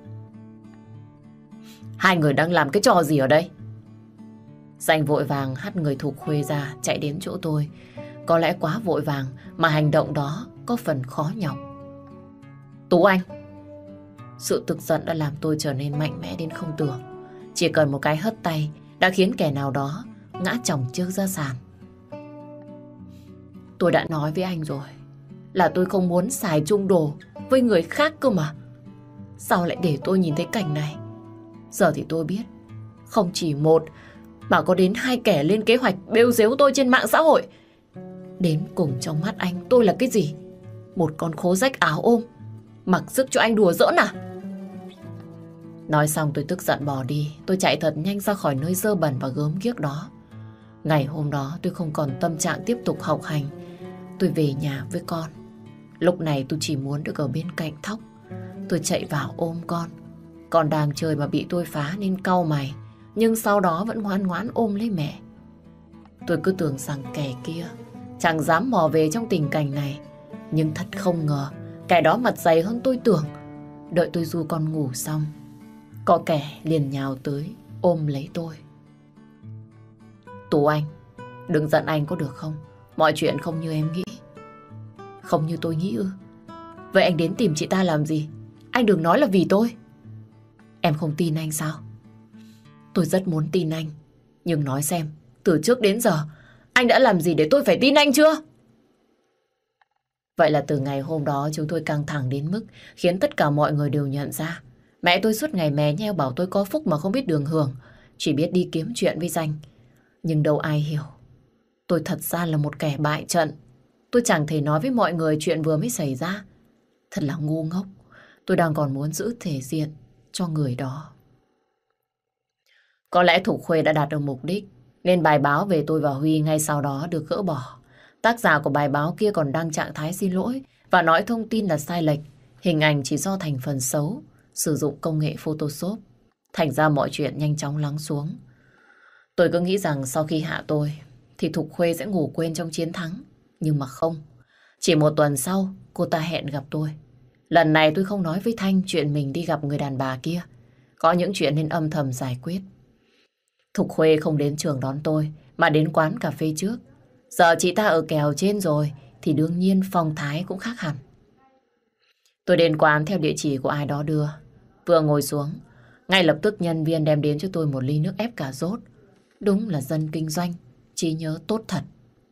S1: Hai người đang làm cái trò gì ở đây? Danh vội vàng hắt người Thục Khuê ra, chạy đến chỗ tôi. Có lẽ quá vội vàng mà hành động đó có phần khó nhọc. Tú Anh! Sự tức giận đã làm tôi trở nên mạnh mẽ đến không tưởng. Chỉ cần một cái hất tay đã khiến kẻ nào đó ngã chồng trước ra sàn. Tôi đã nói với anh rồi là tôi không muốn xài chung đồ với người khác cơ mà. Sao lại để tôi nhìn thấy cảnh này? Giờ thì tôi biết, không chỉ một mà có đến hai kẻ lên kế hoạch bêu dếu tôi trên mạng xã hội. Đến cùng trong mắt anh tôi là cái gì? Một con khố rách áo ôm, mặc sức cho anh đùa giỡn à? Nói xong tôi tức giận bỏ đi. Tôi chạy thật nhanh ra khỏi nơi dơ bẩn và gớm ghiếc đó. Ngày hôm đó tôi không còn tâm trạng tiếp tục học hành. Tôi về nhà với con. Lúc này tôi chỉ muốn được ở bên cạnh Thóc. Tôi chạy vào ôm con. Con đang chơi mà bị tôi phá nên cau mày, nhưng sau đó vẫn ngoan ngoãn ôm lấy mẹ. Tôi cứ tưởng rằng kẻ kia chẳng dám mò về trong tình cảnh này. Nhưng thật không ngờ kẻ đó mặt dày hơn tôi tưởng. Đợi tôi ru con ngủ xong, có kẻ liền nhào tới ôm lấy tôi. Tú Anh, đừng giận anh có được không? Mọi chuyện không như em nghĩ. Không như tôi nghĩ ư? Vậy anh đến tìm chị ta làm gì? Anh đừng nói là vì tôi. Em không tin anh sao? Tôi rất muốn tin anh. Nhưng nói xem, từ trước đến giờ anh đã làm gì để tôi phải tin anh chưa? Vậy là từ ngày hôm đó chúng tôi căng thẳng đến mức khiến tất cả mọi người đều nhận ra. Mẹ tôi suốt ngày mè nheo bảo tôi có phúc mà không biết đường hưởng, chỉ biết đi kiếm chuyện với Danh. Nhưng đâu ai hiểu, tôi thật ra là một kẻ bại trận. Tôi chẳng thể nói với mọi người chuyện vừa mới xảy ra. Thật là ngu ngốc. Tôi đang còn muốn giữ thể diện cho người đó. Có lẽ Thục Khuê đã đạt được mục đích, nên bài báo về tôi và Huy ngay sau đó được gỡ bỏ. Tác giả của bài báo kia còn đăng trạng thái xin lỗi và nói thông tin là sai lệch, hình ảnh chỉ do thành phần xấu, sử dụng công nghệ Photoshop. Thành ra mọi chuyện nhanh chóng lắng xuống. Tôi cứ nghĩ rằng sau khi hạ tôi thì Thục Khuê sẽ ngủ quên trong chiến thắng. Nhưng mà không. Chỉ một tuần sau cô ta hẹn gặp tôi. Lần này tôi không nói với Thanh chuyện mình đi gặp người đàn bà kia. Có những chuyện nên âm thầm giải quyết. Thục Khuê không đến trường đón tôi mà đến quán cà phê trước. Giờ chị ta ở kèo trên rồi thì đương nhiên phong thái cũng khác hẳn. Tôi đến quán theo địa chỉ của ai đó đưa. Vừa ngồi xuống, ngay lập tức nhân viên đem đến cho tôi một ly nước ép cà rốt. Đúng là dân kinh doanh, trí nhớ tốt thật.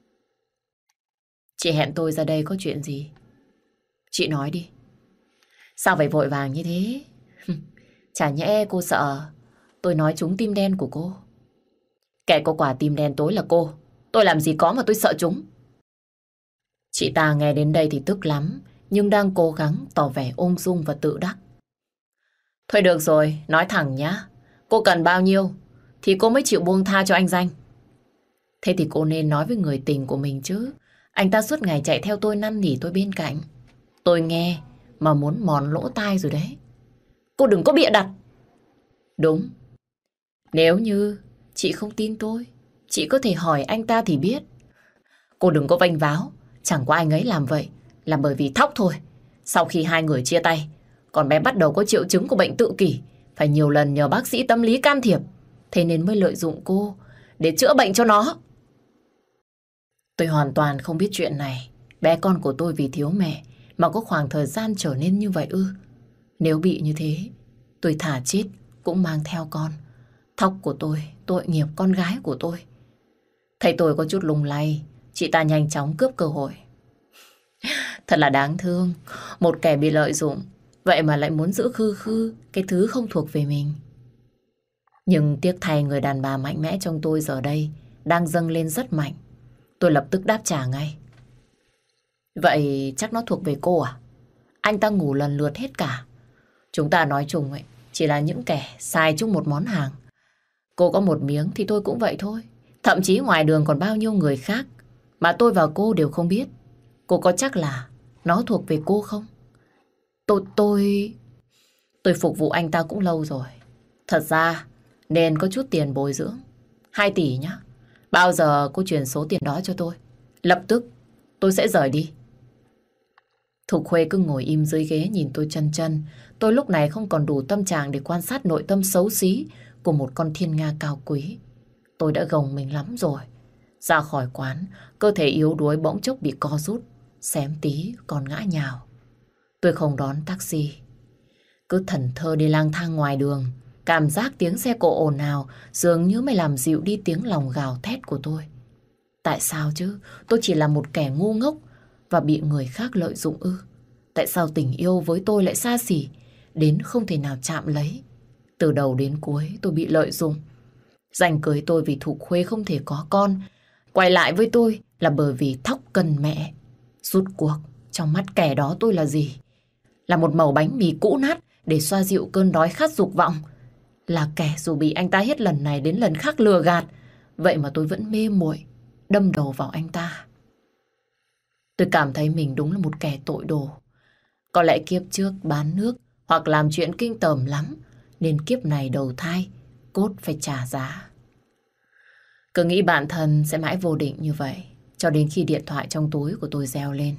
S1: Chị hẹn tôi ra đây có chuyện gì? Chị nói đi. Sao phải vội vàng như thế? Chả nhẽ cô sợ tôi nói trúng tim đen của cô? Kẻ có quả tim đen tối là cô. Tôi làm gì có mà tôi sợ chúng. Chị ta nghe đến đây thì tức lắm, nhưng đang cố gắng tỏ vẻ ung dung và tự đắc. Thôi được rồi, nói thẳng nhá. Cô cần bao nhiêu thì cô mới chịu buông tha cho anh Danh. Thế thì cô nên nói với người tình của mình chứ. Anh ta suốt ngày chạy theo tôi năn nỉ tôi bên cạnh. Tôi nghe mà muốn mòn lỗ tai rồi đấy. Cô đừng có bịa đặt. Đúng. Nếu như chị không tin tôi, chị có thể hỏi anh ta thì biết. Cô đừng có vênh váo. Chẳng qua anh ấy làm vậy là bởi vì thóc thôi. Sau khi hai người chia tay, con bé bắt đầu có triệu chứng của bệnh tự kỷ. Phải nhiều lần nhờ bác sĩ tâm lý can thiệp. Thế nên mới lợi dụng cô để chữa bệnh cho nó. Tôi hoàn toàn không biết chuyện này. Bé con của tôi vì thiếu mẹ mà có khoảng thời gian trở nên như vậy ư? Nếu bị như thế, tôi thà chết cũng mang theo con. Thóc của tôi, tội nghiệp con gái của tôi. Thấy tôi có chút lung lay, chị ta nhanh chóng cướp cơ hội. Thật là đáng thương, một kẻ bị lợi dụng, vậy mà lại muốn giữ khư khư cái thứ không thuộc về mình. Nhưng tiếc thay người đàn bà mạnh mẽ trong tôi giờ đây đang dâng lên rất mạnh. Tôi lập tức đáp trả ngay. Vậy chắc nó thuộc về cô à? Anh ta ngủ lần lượt hết cả. Chúng ta nói chung ấy, chỉ là những kẻ xài chung một món hàng. Cô có một miếng thì tôi cũng vậy thôi. Thậm chí ngoài đường còn bao nhiêu người khác mà tôi và cô đều không biết. Cô có chắc là nó thuộc về cô không? Tôi phục vụ anh ta cũng lâu rồi. Thật ra nên có chút tiền bồi dưỡng. 2 tỷ nhá. Bao giờ cô chuyển số tiền đó cho tôi, lập tức tôi sẽ rời đi. Thục Khuê cứ ngồi im dưới ghế nhìn tôi chần chừ. Tôi lúc này không còn đủ tâm trạng để quan sát nội tâm xấu xí của một con thiên nga cao quý. Tôi đã gồng mình lắm rồi. Ra khỏi quán, cơ thể yếu đuối bỗng chốc bị co rút, xém tí còn ngã nhào. Tôi không đón taxi, cứ thẫn thờ đi lang thang ngoài đường. Cảm giác tiếng xe cộ ồn ào dường như mới làm dịu đi tiếng lòng gào thét của tôi. Tại sao chứ? Tôi chỉ là một kẻ ngu ngốc và bị người khác lợi dụng ư? Tại sao tình yêu với tôi lại xa xỉ đến không thể nào chạm lấy? Từ đầu đến cuối tôi bị lợi dụng. Giành cưới tôi vì Thục Khuê không thể có con. Quay lại với tôi là bởi vì Thóc cần mẹ. Rút cuộc, trong mắt kẻ đó tôi là gì? Là một mẩu bánh mì cũ nát để xoa dịu cơn đói khát dục vọng. Là kẻ dù bị anh ta hết lần này đến lần khác lừa gạt, vậy mà tôi vẫn mê muội đâm đầu vào anh ta. Tôi cảm thấy mình đúng là một kẻ tội đồ. Có lẽ kiếp trước bán nước hoặc làm chuyện kinh tởm lắm, nên kiếp này đầu thai cốt phải trả giá. Cứ nghĩ bản thân sẽ mãi vô định như vậy, cho đến khi điện thoại trong túi của tôi reo lên.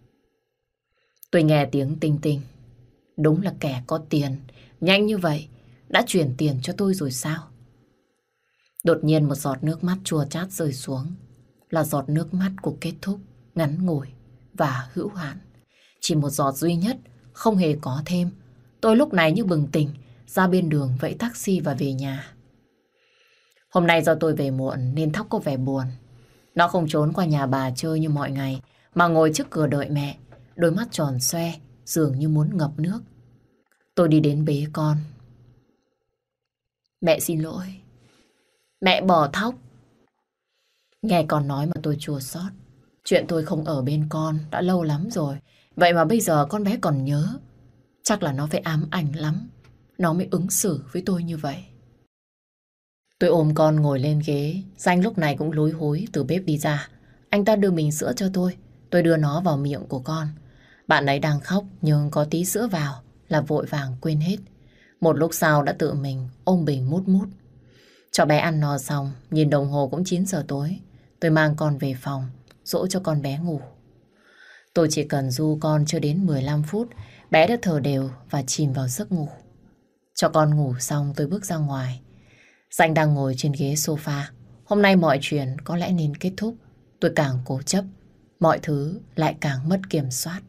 S1: Tôi nghe tiếng tinh tinh. Đúng là kẻ có tiền, nhanh như vậy đã chuyển tiền cho tôi rồi sao? Đột nhiên một giọt nước mắt chua chát rơi xuống. Là giọt nước mắt của kết thúc, ngắn ngủi và hữu hạn. Chỉ một giọt duy nhất, không hề có thêm. Tôi lúc này như bừng tỉnh, ra bên đường vẫy taxi và về nhà. Hôm nay do tôi về muộn nên Thóc có vẻ buồn. Nó không trốn qua nhà bà chơi như mọi ngày, mà ngồi trước cửa đợi mẹ, đôi mắt tròn xoe, dường như muốn ngập nước. Tôi đi đến bế con. Mẹ xin lỗi. Mẹ bỏ Thóc. Nghe con nói mà tôi chua xót. Chuyện tôi không ở bên con đã lâu lắm rồi. Vậy mà bây giờ con bé còn nhớ. Chắc là nó phải ám ảnh lắm, nó mới ứng xử với tôi như vậy. Tôi ôm con ngồi lên ghế. Danh lúc này cũng lúi húi từ bếp đi ra. Anh ta đưa bình sữa cho tôi. Tôi đưa nó vào miệng của con. Bạn ấy đang khóc nhưng có tí sữa vào là vội vàng quên hết. Một lúc sau đã tự mình ôm bình mút mút. Cho bé ăn no xong, nhìn đồng hồ cũng 9 giờ tối. Tôi mang con về phòng, dỗ cho con bé ngủ. Tôi chỉ cần du con chưa đến 15 phút, bé đã thở đều và chìm vào giấc ngủ. Cho con ngủ xong tôi bước ra ngoài. Danh đang ngồi trên ghế sofa. Hôm nay mọi chuyện có lẽ nên kết thúc. Tôi càng cố chấp, mọi thứ lại càng mất kiểm soát.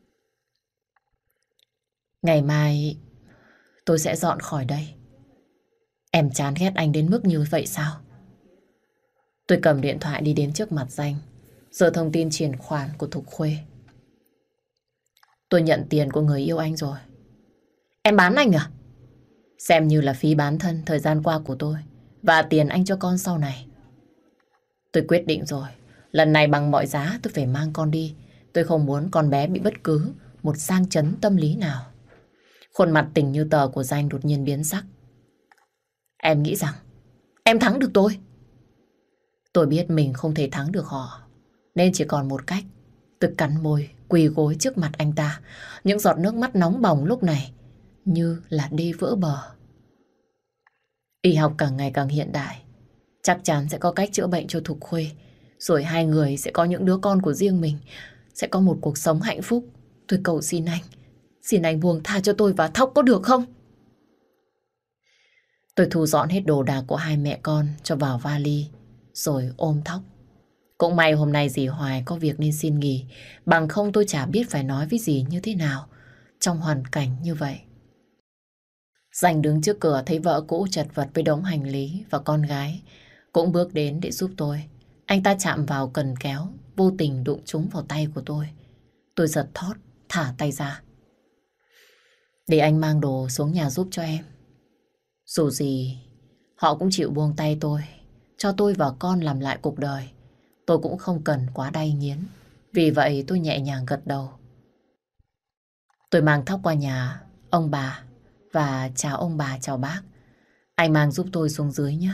S1: Ngày mai tôi sẽ dọn khỏi đây. Em chán ghét anh đến mức như vậy sao? Tôi cầm điện thoại đi đến trước mặt Danh, giờ thông tin chuyển khoản của Thục Khuê. Tôi nhận tiền của người yêu anh rồi. Em bán anh à? Xem như là phí bán thân thời gian qua của tôi và tiền anh cho con sau này. Tôi quyết định rồi. Lần này bằng mọi giá tôi phải mang con đi. Tôi không muốn con bé bị bất cứ một sang chấn tâm lý nào. Khuôn mặt tình như tờ của Danh đột nhiên biến sắc. Em nghĩ rằng em thắng được tôi. Tôi biết mình không thể thắng được họ, nên chỉ còn một cách. Tôi cắn môi, quỳ gối trước mặt anh ta. Những giọt nước mắt nóng bỏng lúc này như là đê vỡ bờ. Y học càng ngày càng hiện đại. Chắc chắn sẽ có cách chữa bệnh cho Thục Khuê. Rồi hai người sẽ có những đứa con của riêng mình. Sẽ có một cuộc sống hạnh phúc. Tôi cầu xin anh. Xin anh buông tha cho tôi và Thóc có được không? Tôi thu dọn hết đồ đạc của hai mẹ con cho vào vali. Rồi ôm Thóc. Cũng may hôm nay dì Hoài có việc nên xin nghỉ. Bằng không tôi chả biết phải nói với dì như thế nào trong hoàn cảnh như vậy. Danh đứng trước cửa thấy vợ cũ chật vật với đống hành lý và con gái. Cũng bước đến để giúp tôi. Anh ta chạm vào cần kéo, vô tình đụng trúng vào tay của tôi. Tôi giật thót, thả tay ra. Để anh mang đồ xuống nhà giúp cho em. Dù gì, họ cũng chịu buông tay tôi, cho tôi và con làm lại cuộc đời. Tôi cũng không cần quá đay nghiến. Vì vậy tôi nhẹ nhàng gật đầu. Tôi mang Thóc qua nhà ông bà và chào ông bà, chào bác. Anh mang giúp tôi xuống dưới nhé.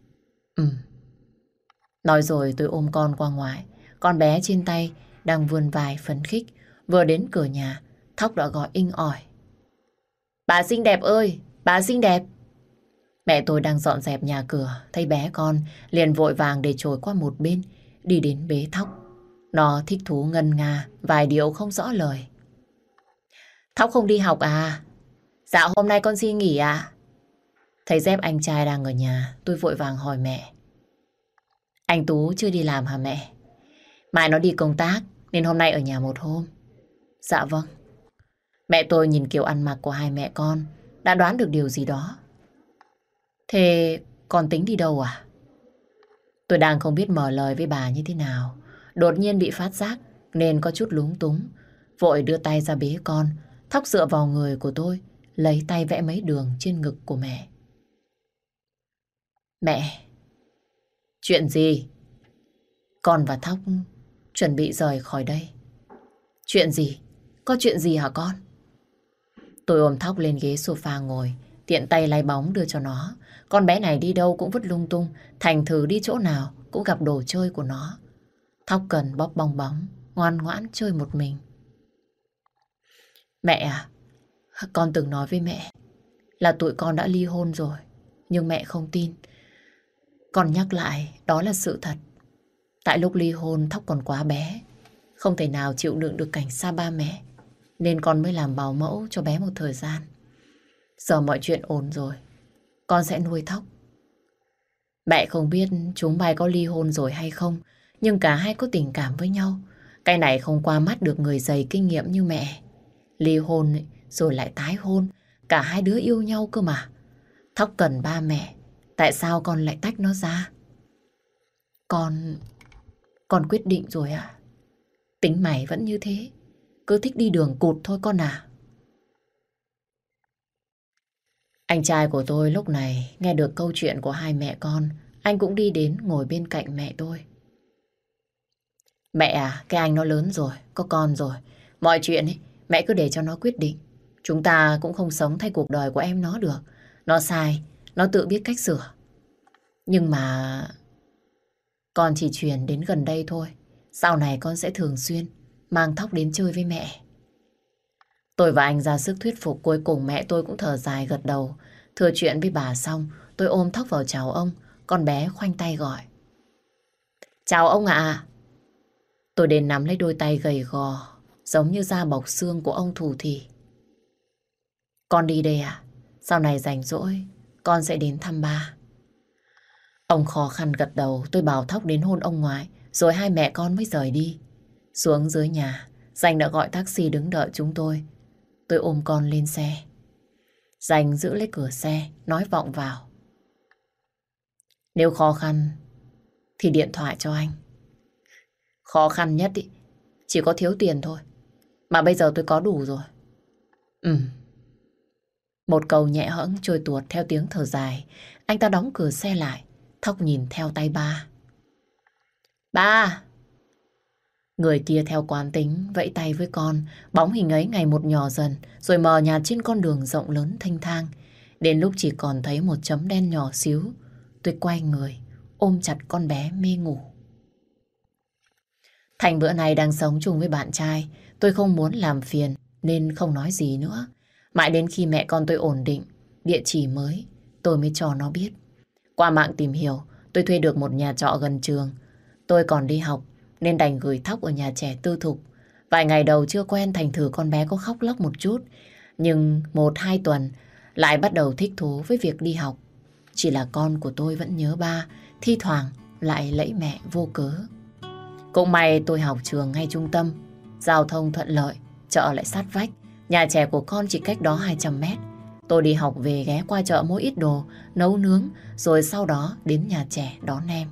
S1: Nói rồi tôi ôm con qua ngoài. Con bé trên tay đang vươn vai phấn khích. Vừa đến cửa nhà, Thóc đã gọi inh ỏi. Bà xinh đẹp ơi, bà xinh đẹp. Mẹ tôi đang dọn dẹp nhà cửa, thấy bé con liền vội vàng để trồi qua một bên, đi đến bế Thóc. Nó thích thú ngân nga, vài điều không rõ lời. Thóc không đi học à? Dạ hôm nay con xin nghỉ à? Thấy dép anh trai đang ở nhà, tôi vội vàng hỏi mẹ. Anh Tú chưa đi làm hả mẹ? Mai nó đi công tác, nên hôm nay ở nhà một hôm. Dạ vâng. Mẹ tôi nhìn kiểu ăn mặc của hai mẹ con, đã đoán được điều gì đó. Thế con tính đi đâu à? Tôi đang không biết mở lời với bà như thế nào. Đột nhiên bị phát giác nên có chút lúng túng. Vội đưa tay ra bế con. Thóc dựa vào người của tôi, lấy tay vẽ mấy đường trên ngực của mẹ. Mẹ! Chuyện gì? Con và Thóc chuẩn bị rời khỏi đây. Chuyện gì? Có chuyện gì hả con? Tôi ôm Thóc lên ghế sofa ngồi, tiện tay lay bóng đưa cho nó. Con bé này đi đâu cũng vứt lung tung, thành thử đi chỗ nào cũng gặp đồ chơi của nó. Thóc cần bóp bong bóng, ngoan ngoãn chơi một mình. Mẹ à, con từng nói với mẹ là tụi con đã ly hôn rồi, nhưng mẹ không tin. Con nhắc lại, đó là sự thật. Tại lúc ly hôn Thóc còn quá bé, không thể nào chịu đựng được cảnh xa ba mẹ, nên con mới làm bảo mẫu cho bé một thời gian. Giờ mọi chuyện ổn rồi, con sẽ nuôi Thóc. Mẹ không biết chúng mày có ly hôn rồi hay không, nhưng cả hai có tình cảm với nhau. Cái này không qua mắt được người dày kinh nghiệm như mẹ. Ly hôn rồi lại tái hôn, cả hai đứa yêu nhau cơ mà. Thóc cần ba mẹ, tại sao con lại tách nó ra? Con quyết định rồi ạ. Tính mày vẫn như thế, cứ thích đi đường cụt thôi con à. Anh trai của tôi lúc này nghe được câu chuyện của hai mẹ con, anh cũng đi đến ngồi bên cạnh mẹ tôi. Mẹ à, cái anh nó lớn rồi, có con rồi. Mọi chuyện ấy, mẹ cứ để cho nó quyết định. Chúng ta cũng không sống thay cuộc đời của em nó được. Nó sai, nó tự biết cách sửa. Nhưng mà con chỉ chuyển đến gần đây thôi. Sau này con sẽ thường xuyên mang Thóc đến chơi với mẹ. Tôi và anh ra sức thuyết phục, cuối cùng mẹ tôi cũng thở dài gật đầu. Thừa chuyện với bà xong, tôi ôm Thóc vào chào ông. Con bé khoanh tay gọi. Chào ông ạ. Tôi đến nắm lấy đôi tay gầy gò, giống như da bọc xương của ông thủ thì. Con đi đây à? Sau này rảnh rỗi, con sẽ đến thăm ba. Ông khó khăn gật đầu, tôi bảo Thóc đến hôn ông ngoại, rồi hai mẹ con mới rời đi. Xuống dưới nhà, Danh đã gọi taxi đứng đợi chúng tôi. Tôi ôm con lên xe. Danh giữ lấy cửa xe, nói vọng vào. Nếu khó khăn, thì điện thoại cho anh. Khó khăn nhất ý, chỉ có thiếu tiền thôi. Mà bây giờ tôi có đủ rồi. Một câu nhẹ hẫng trôi tuột theo tiếng thở dài. Anh ta đóng cửa xe lại. Thóc nhìn theo tay ba. Ba! Người kia theo quán tính vẫy tay với con. Bóng hình ấy ngày một nhỏ dần, rồi mờ nhạt trên con đường rộng lớn thênh thang. Đến lúc chỉ còn thấy một chấm đen nhỏ xíu, tôi quay người ôm chặt con bé mê ngủ. Thành bữa này đang sống chung với bạn trai. Tôi không muốn làm phiền nên không nói gì nữa. Mãi đến khi mẹ con tôi ổn định địa chỉ mới, tôi mới cho nó biết. Qua mạng tìm hiểu, tôi thuê được một nhà trọ gần trường. Tôi còn đi học nên đành gửi Thóc ở nhà trẻ tư thục. Vài ngày đầu chưa quen, thành thử con bé có khóc lóc một chút. Nhưng 1-2 tuần lại bắt đầu thích thú với việc đi học. Chỉ là con của tôi vẫn nhớ ba, thi thoảng lại lẫy mẹ vô cớ. Cũng may tôi học trường ngay trung tâm, giao thông thuận lợi, chợ lại sát vách. Nhà trẻ của con chỉ cách đó 200 mét. Tôi đi học về ghé qua chợ mua ít đồ, nấu nướng, rồi sau đó đến nhà trẻ đón em.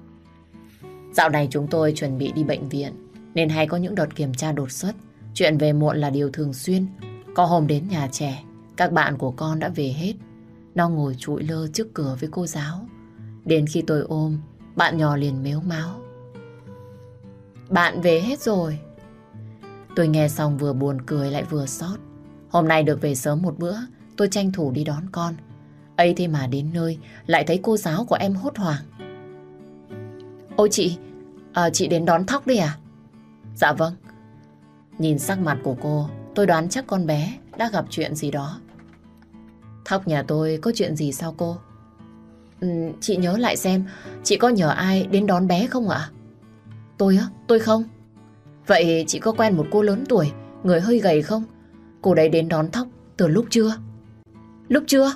S1: Dạo này chúng tôi chuẩn bị đi bệnh viện, nên hay có những đợt kiểm tra đột xuất. Chuyện về muộn là điều thường xuyên. Có hôm đến nhà trẻ, các bạn của con đã về hết. Nó ngồi trụi lơ trước cửa với cô giáo. Đến khi tôi ôm, bạn nhỏ liền mếu máo. Bạn về hết rồi. Tôi nghe xong vừa buồn cười lại vừa xót. Hôm nay được về sớm một bữa, tôi tranh thủ đi đón con. Ấy thế mà đến nơi lại thấy cô giáo của em hốt hoảng. Ôi chị đến đón Thóc đi à? Dạ vâng. Nhìn sắc mặt của cô, tôi đoán chắc con bé đã gặp chuyện gì đó. Thóc nhà tôi có chuyện gì sao cô? Chị nhớ lại xem, chị có nhờ ai đến đón bé không ạ? Tôi á? Tôi không. Vậy chị có quen một cô lớn tuổi, người hơi gầy không? Cô đấy đến đón Thóc từ lúc trưa. Lúc trưa?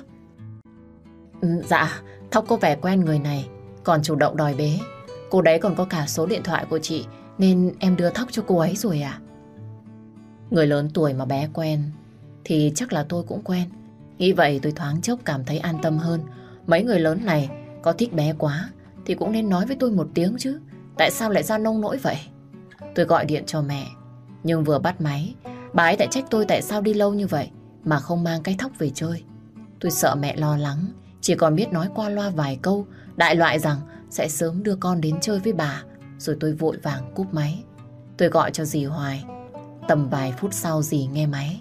S1: Dạ, Thóc có vẻ quen người này, còn chủ động đòi bế. Cô đấy còn có cả số điện thoại của chị, nên em đưa Thóc cho cô ấy rồi à? Người lớn tuổi mà bé quen thì chắc là tôi cũng quen. Nghĩ vậy tôi thoáng chốc cảm thấy an tâm hơn. Mấy người lớn này có thích bé quá thì cũng nên nói với tôi một tiếng chứ. Tại sao lại ra nông nỗi vậy? Tôi gọi điện cho mẹ, nhưng vừa bắt máy, bà ấy lại trách tôi tại sao đi lâu như vậy mà không mang cái Thóc về chơi. Tôi sợ mẹ lo lắng, chỉ còn biết nói qua loa vài câu, đại loại rằng sẽ sớm đưa con đến chơi với bà. Rồi tôi vội vàng cúp máy. Tôi gọi cho dì Hoài. Tầm vài phút sau dì nghe máy.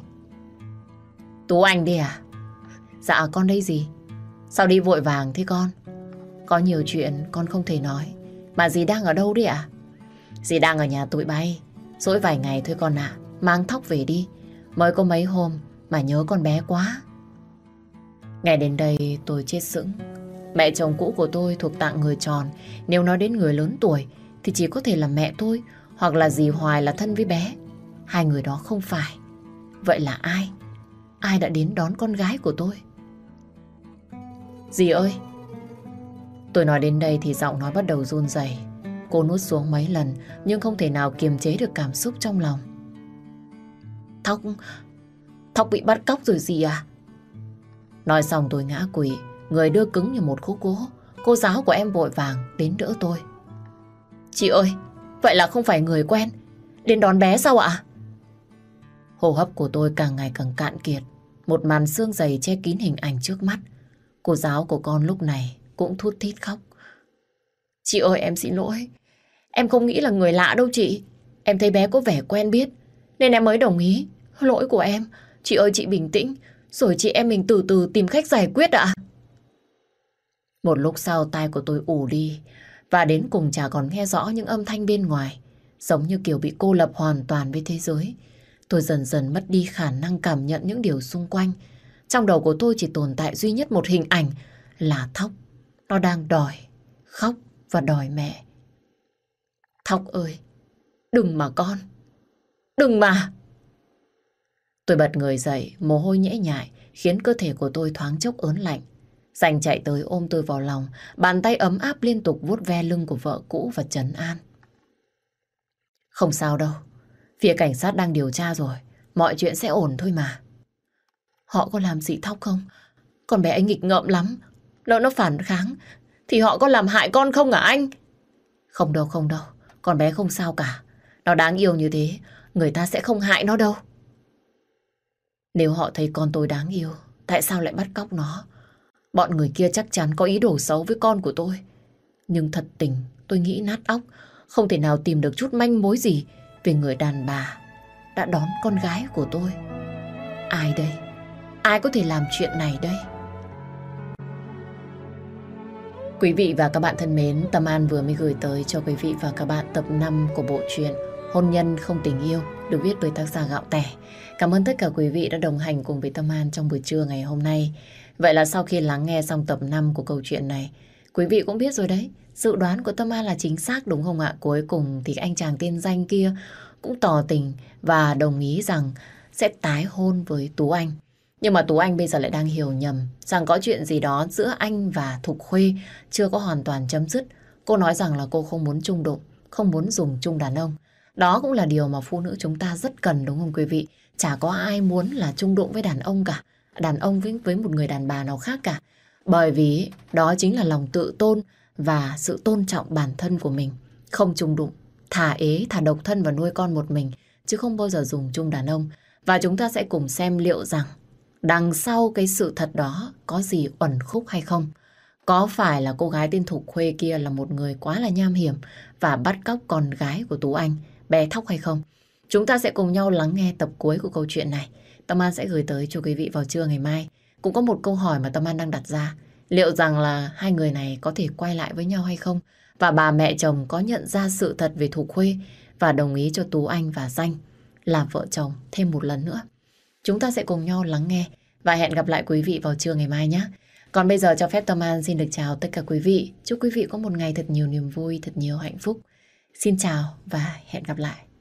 S1: Tú Anh đi à? Dạ con đây dì. Sao đi vội vàng thế con? Có nhiều chuyện con không thể nói. Mà dì đang ở đâu đấy ạ? Dì đang ở nhà tụi bay. Dỗi vài ngày thôi con ạ. Mang Thóc về đi. Mới có mấy hôm mà nhớ con bé quá. Ngày đến đây tôi chết sững. Mẹ chồng cũ của tôi thuộc tạng người tròn. Nếu nói đến người lớn tuổi thì chỉ có thể là mẹ tôi, hoặc là dì Hoài là thân với bé. Hai người đó không phải. Vậy là ai? Ai đã đến đón con gái của tôi? Dì ơi! Tôi nói đến đây thì giọng nói bắt đầu run rẩy. Cô nuốt xuống mấy lần nhưng không thể nào kiềm chế được cảm xúc trong lòng. Thóc bị bắt cóc rồi dì à? Nói xong tôi ngã quỵ, người đưa cứng như một khúc gỗ. Cô giáo của em vội vàng đến đỡ tôi. Chị ơi! Vậy là không phải người quen đến đón bé sao ạ? Hô hấp của tôi càng ngày càng cạn kiệt. Một màn sương dày che kín hình ảnh trước mắt. Cô giáo của con lúc này cũng thút thít khóc. Chị ơi em xin lỗi. Em không nghĩ là người lạ đâu chị. Em thấy bé có vẻ quen biết nên em mới đồng ý. Lỗi của em. Chị ơi chị bình tĩnh, rồi chị em mình từ từ tìm cách giải quyết ạ. Một lúc sau tai của tôi ù đi, và đến cùng chả còn nghe rõ những âm thanh bên ngoài. Giống như kiểu bị cô lập hoàn toàn với thế giới. Tôi dần dần mất đi khả năng cảm nhận những điều xung quanh. Trong đầu của tôi chỉ tồn tại duy nhất một hình ảnh là Thóc. Nó đang đòi, khóc và đòi mẹ. Thóc ơi, đừng mà con, đừng mà. Tôi bật người dậy, mồ hôi nhễ nhại khiến cơ thể của tôi thoáng chốc ớn lạnh. Giành chạy tới ôm tôi vào lòng, bàn tay ấm áp liên tục vuốt ve lưng của vợ cũ và trấn an. Không sao đâu, phía cảnh sát đang điều tra rồi, mọi chuyện sẽ ổn thôi mà. Họ có làm gì Thóc không? Con bé ấy nghịch ngợm lắm. Lỡ nó phản kháng thì họ có làm hại con không hả anh? Không đâu, không đâu. Con bé không sao cả. Nó đáng yêu như thế, người ta sẽ không hại nó đâu. Nếu họ thấy con tôi đáng yêu, tại sao lại bắt cóc nó? Bọn người kia chắc chắn có ý đồ xấu với con của tôi. Nhưng thật tình, tôi nghĩ nát óc, không thể nào tìm được chút manh mối gì về người đàn bà đã đón con gái của tôi. Ai đây? Ai có thể làm chuyện này đây? Quý vị và các bạn thân mến, Tâm An vừa mới gửi tới cho quý vị và các bạn tập 5 của bộ truyện Hôn nhân không tình yêu được viết bởi tác giả Gạo Tẻ. Cảm ơn tất cả quý vị đã đồng hành cùng với Tâm An trong buổi trưa ngày hôm nay. Vậy là sau khi lắng nghe xong tập 5 của câu chuyện này, quý vị cũng biết rồi đấy, dự đoán của Tâm An là chính xác đúng không ạ? Cuối cùng thì anh chàng tên Danh kia cũng tỏ tình và đồng ý rằng sẽ tái hôn với Tú Anh. Nhưng mà Tú Anh bây giờ lại đang hiểu nhầm rằng có chuyện gì đó giữa anh và Thục Khuê chưa có hoàn toàn chấm dứt. Cô nói rằng là cô không muốn chung đụng, không muốn dùng chung đàn ông. Đó cũng là điều mà phụ nữ chúng ta rất cần đúng không quý vị? Chả có ai muốn là chung đụng với đàn ông cả. Đàn ông với một người đàn bà nào khác cả. Bởi vì đó chính là lòng tự tôn và sự tôn trọng bản thân của mình. Không chung đụng, thà ế, thà độc thân và nuôi con một mình, chứ không bao giờ dùng chung đàn ông. Và chúng ta sẽ cùng xem liệu rằng đằng sau cái sự thật đó có gì uẩn khúc hay không? Có phải là cô gái tên Thục Khuê kia là một người quá là nham hiểm và bắt cóc con gái của Tú Anh, bé Thóc hay không? Chúng ta sẽ cùng nhau lắng nghe tập cuối của câu chuyện này. Tâm An sẽ gửi tới cho quý vị vào trưa ngày mai. Cũng có một câu hỏi mà Tâm An đang đặt ra. Liệu rằng là hai người này có thể quay lại với nhau hay không? Và bà mẹ chồng có nhận ra sự thật về Thục Khuê và đồng ý cho Tú Anh và Danh làm vợ chồng thêm một lần nữa? Chúng ta sẽ cùng nhau lắng nghe và hẹn gặp lại quý vị vào trưa ngày mai nhé. Còn bây giờ cho phép Tâm An xin được chào tất cả quý vị. Chúc quý vị có một ngày thật nhiều niềm vui, thật nhiều hạnh phúc. Xin chào và hẹn gặp lại.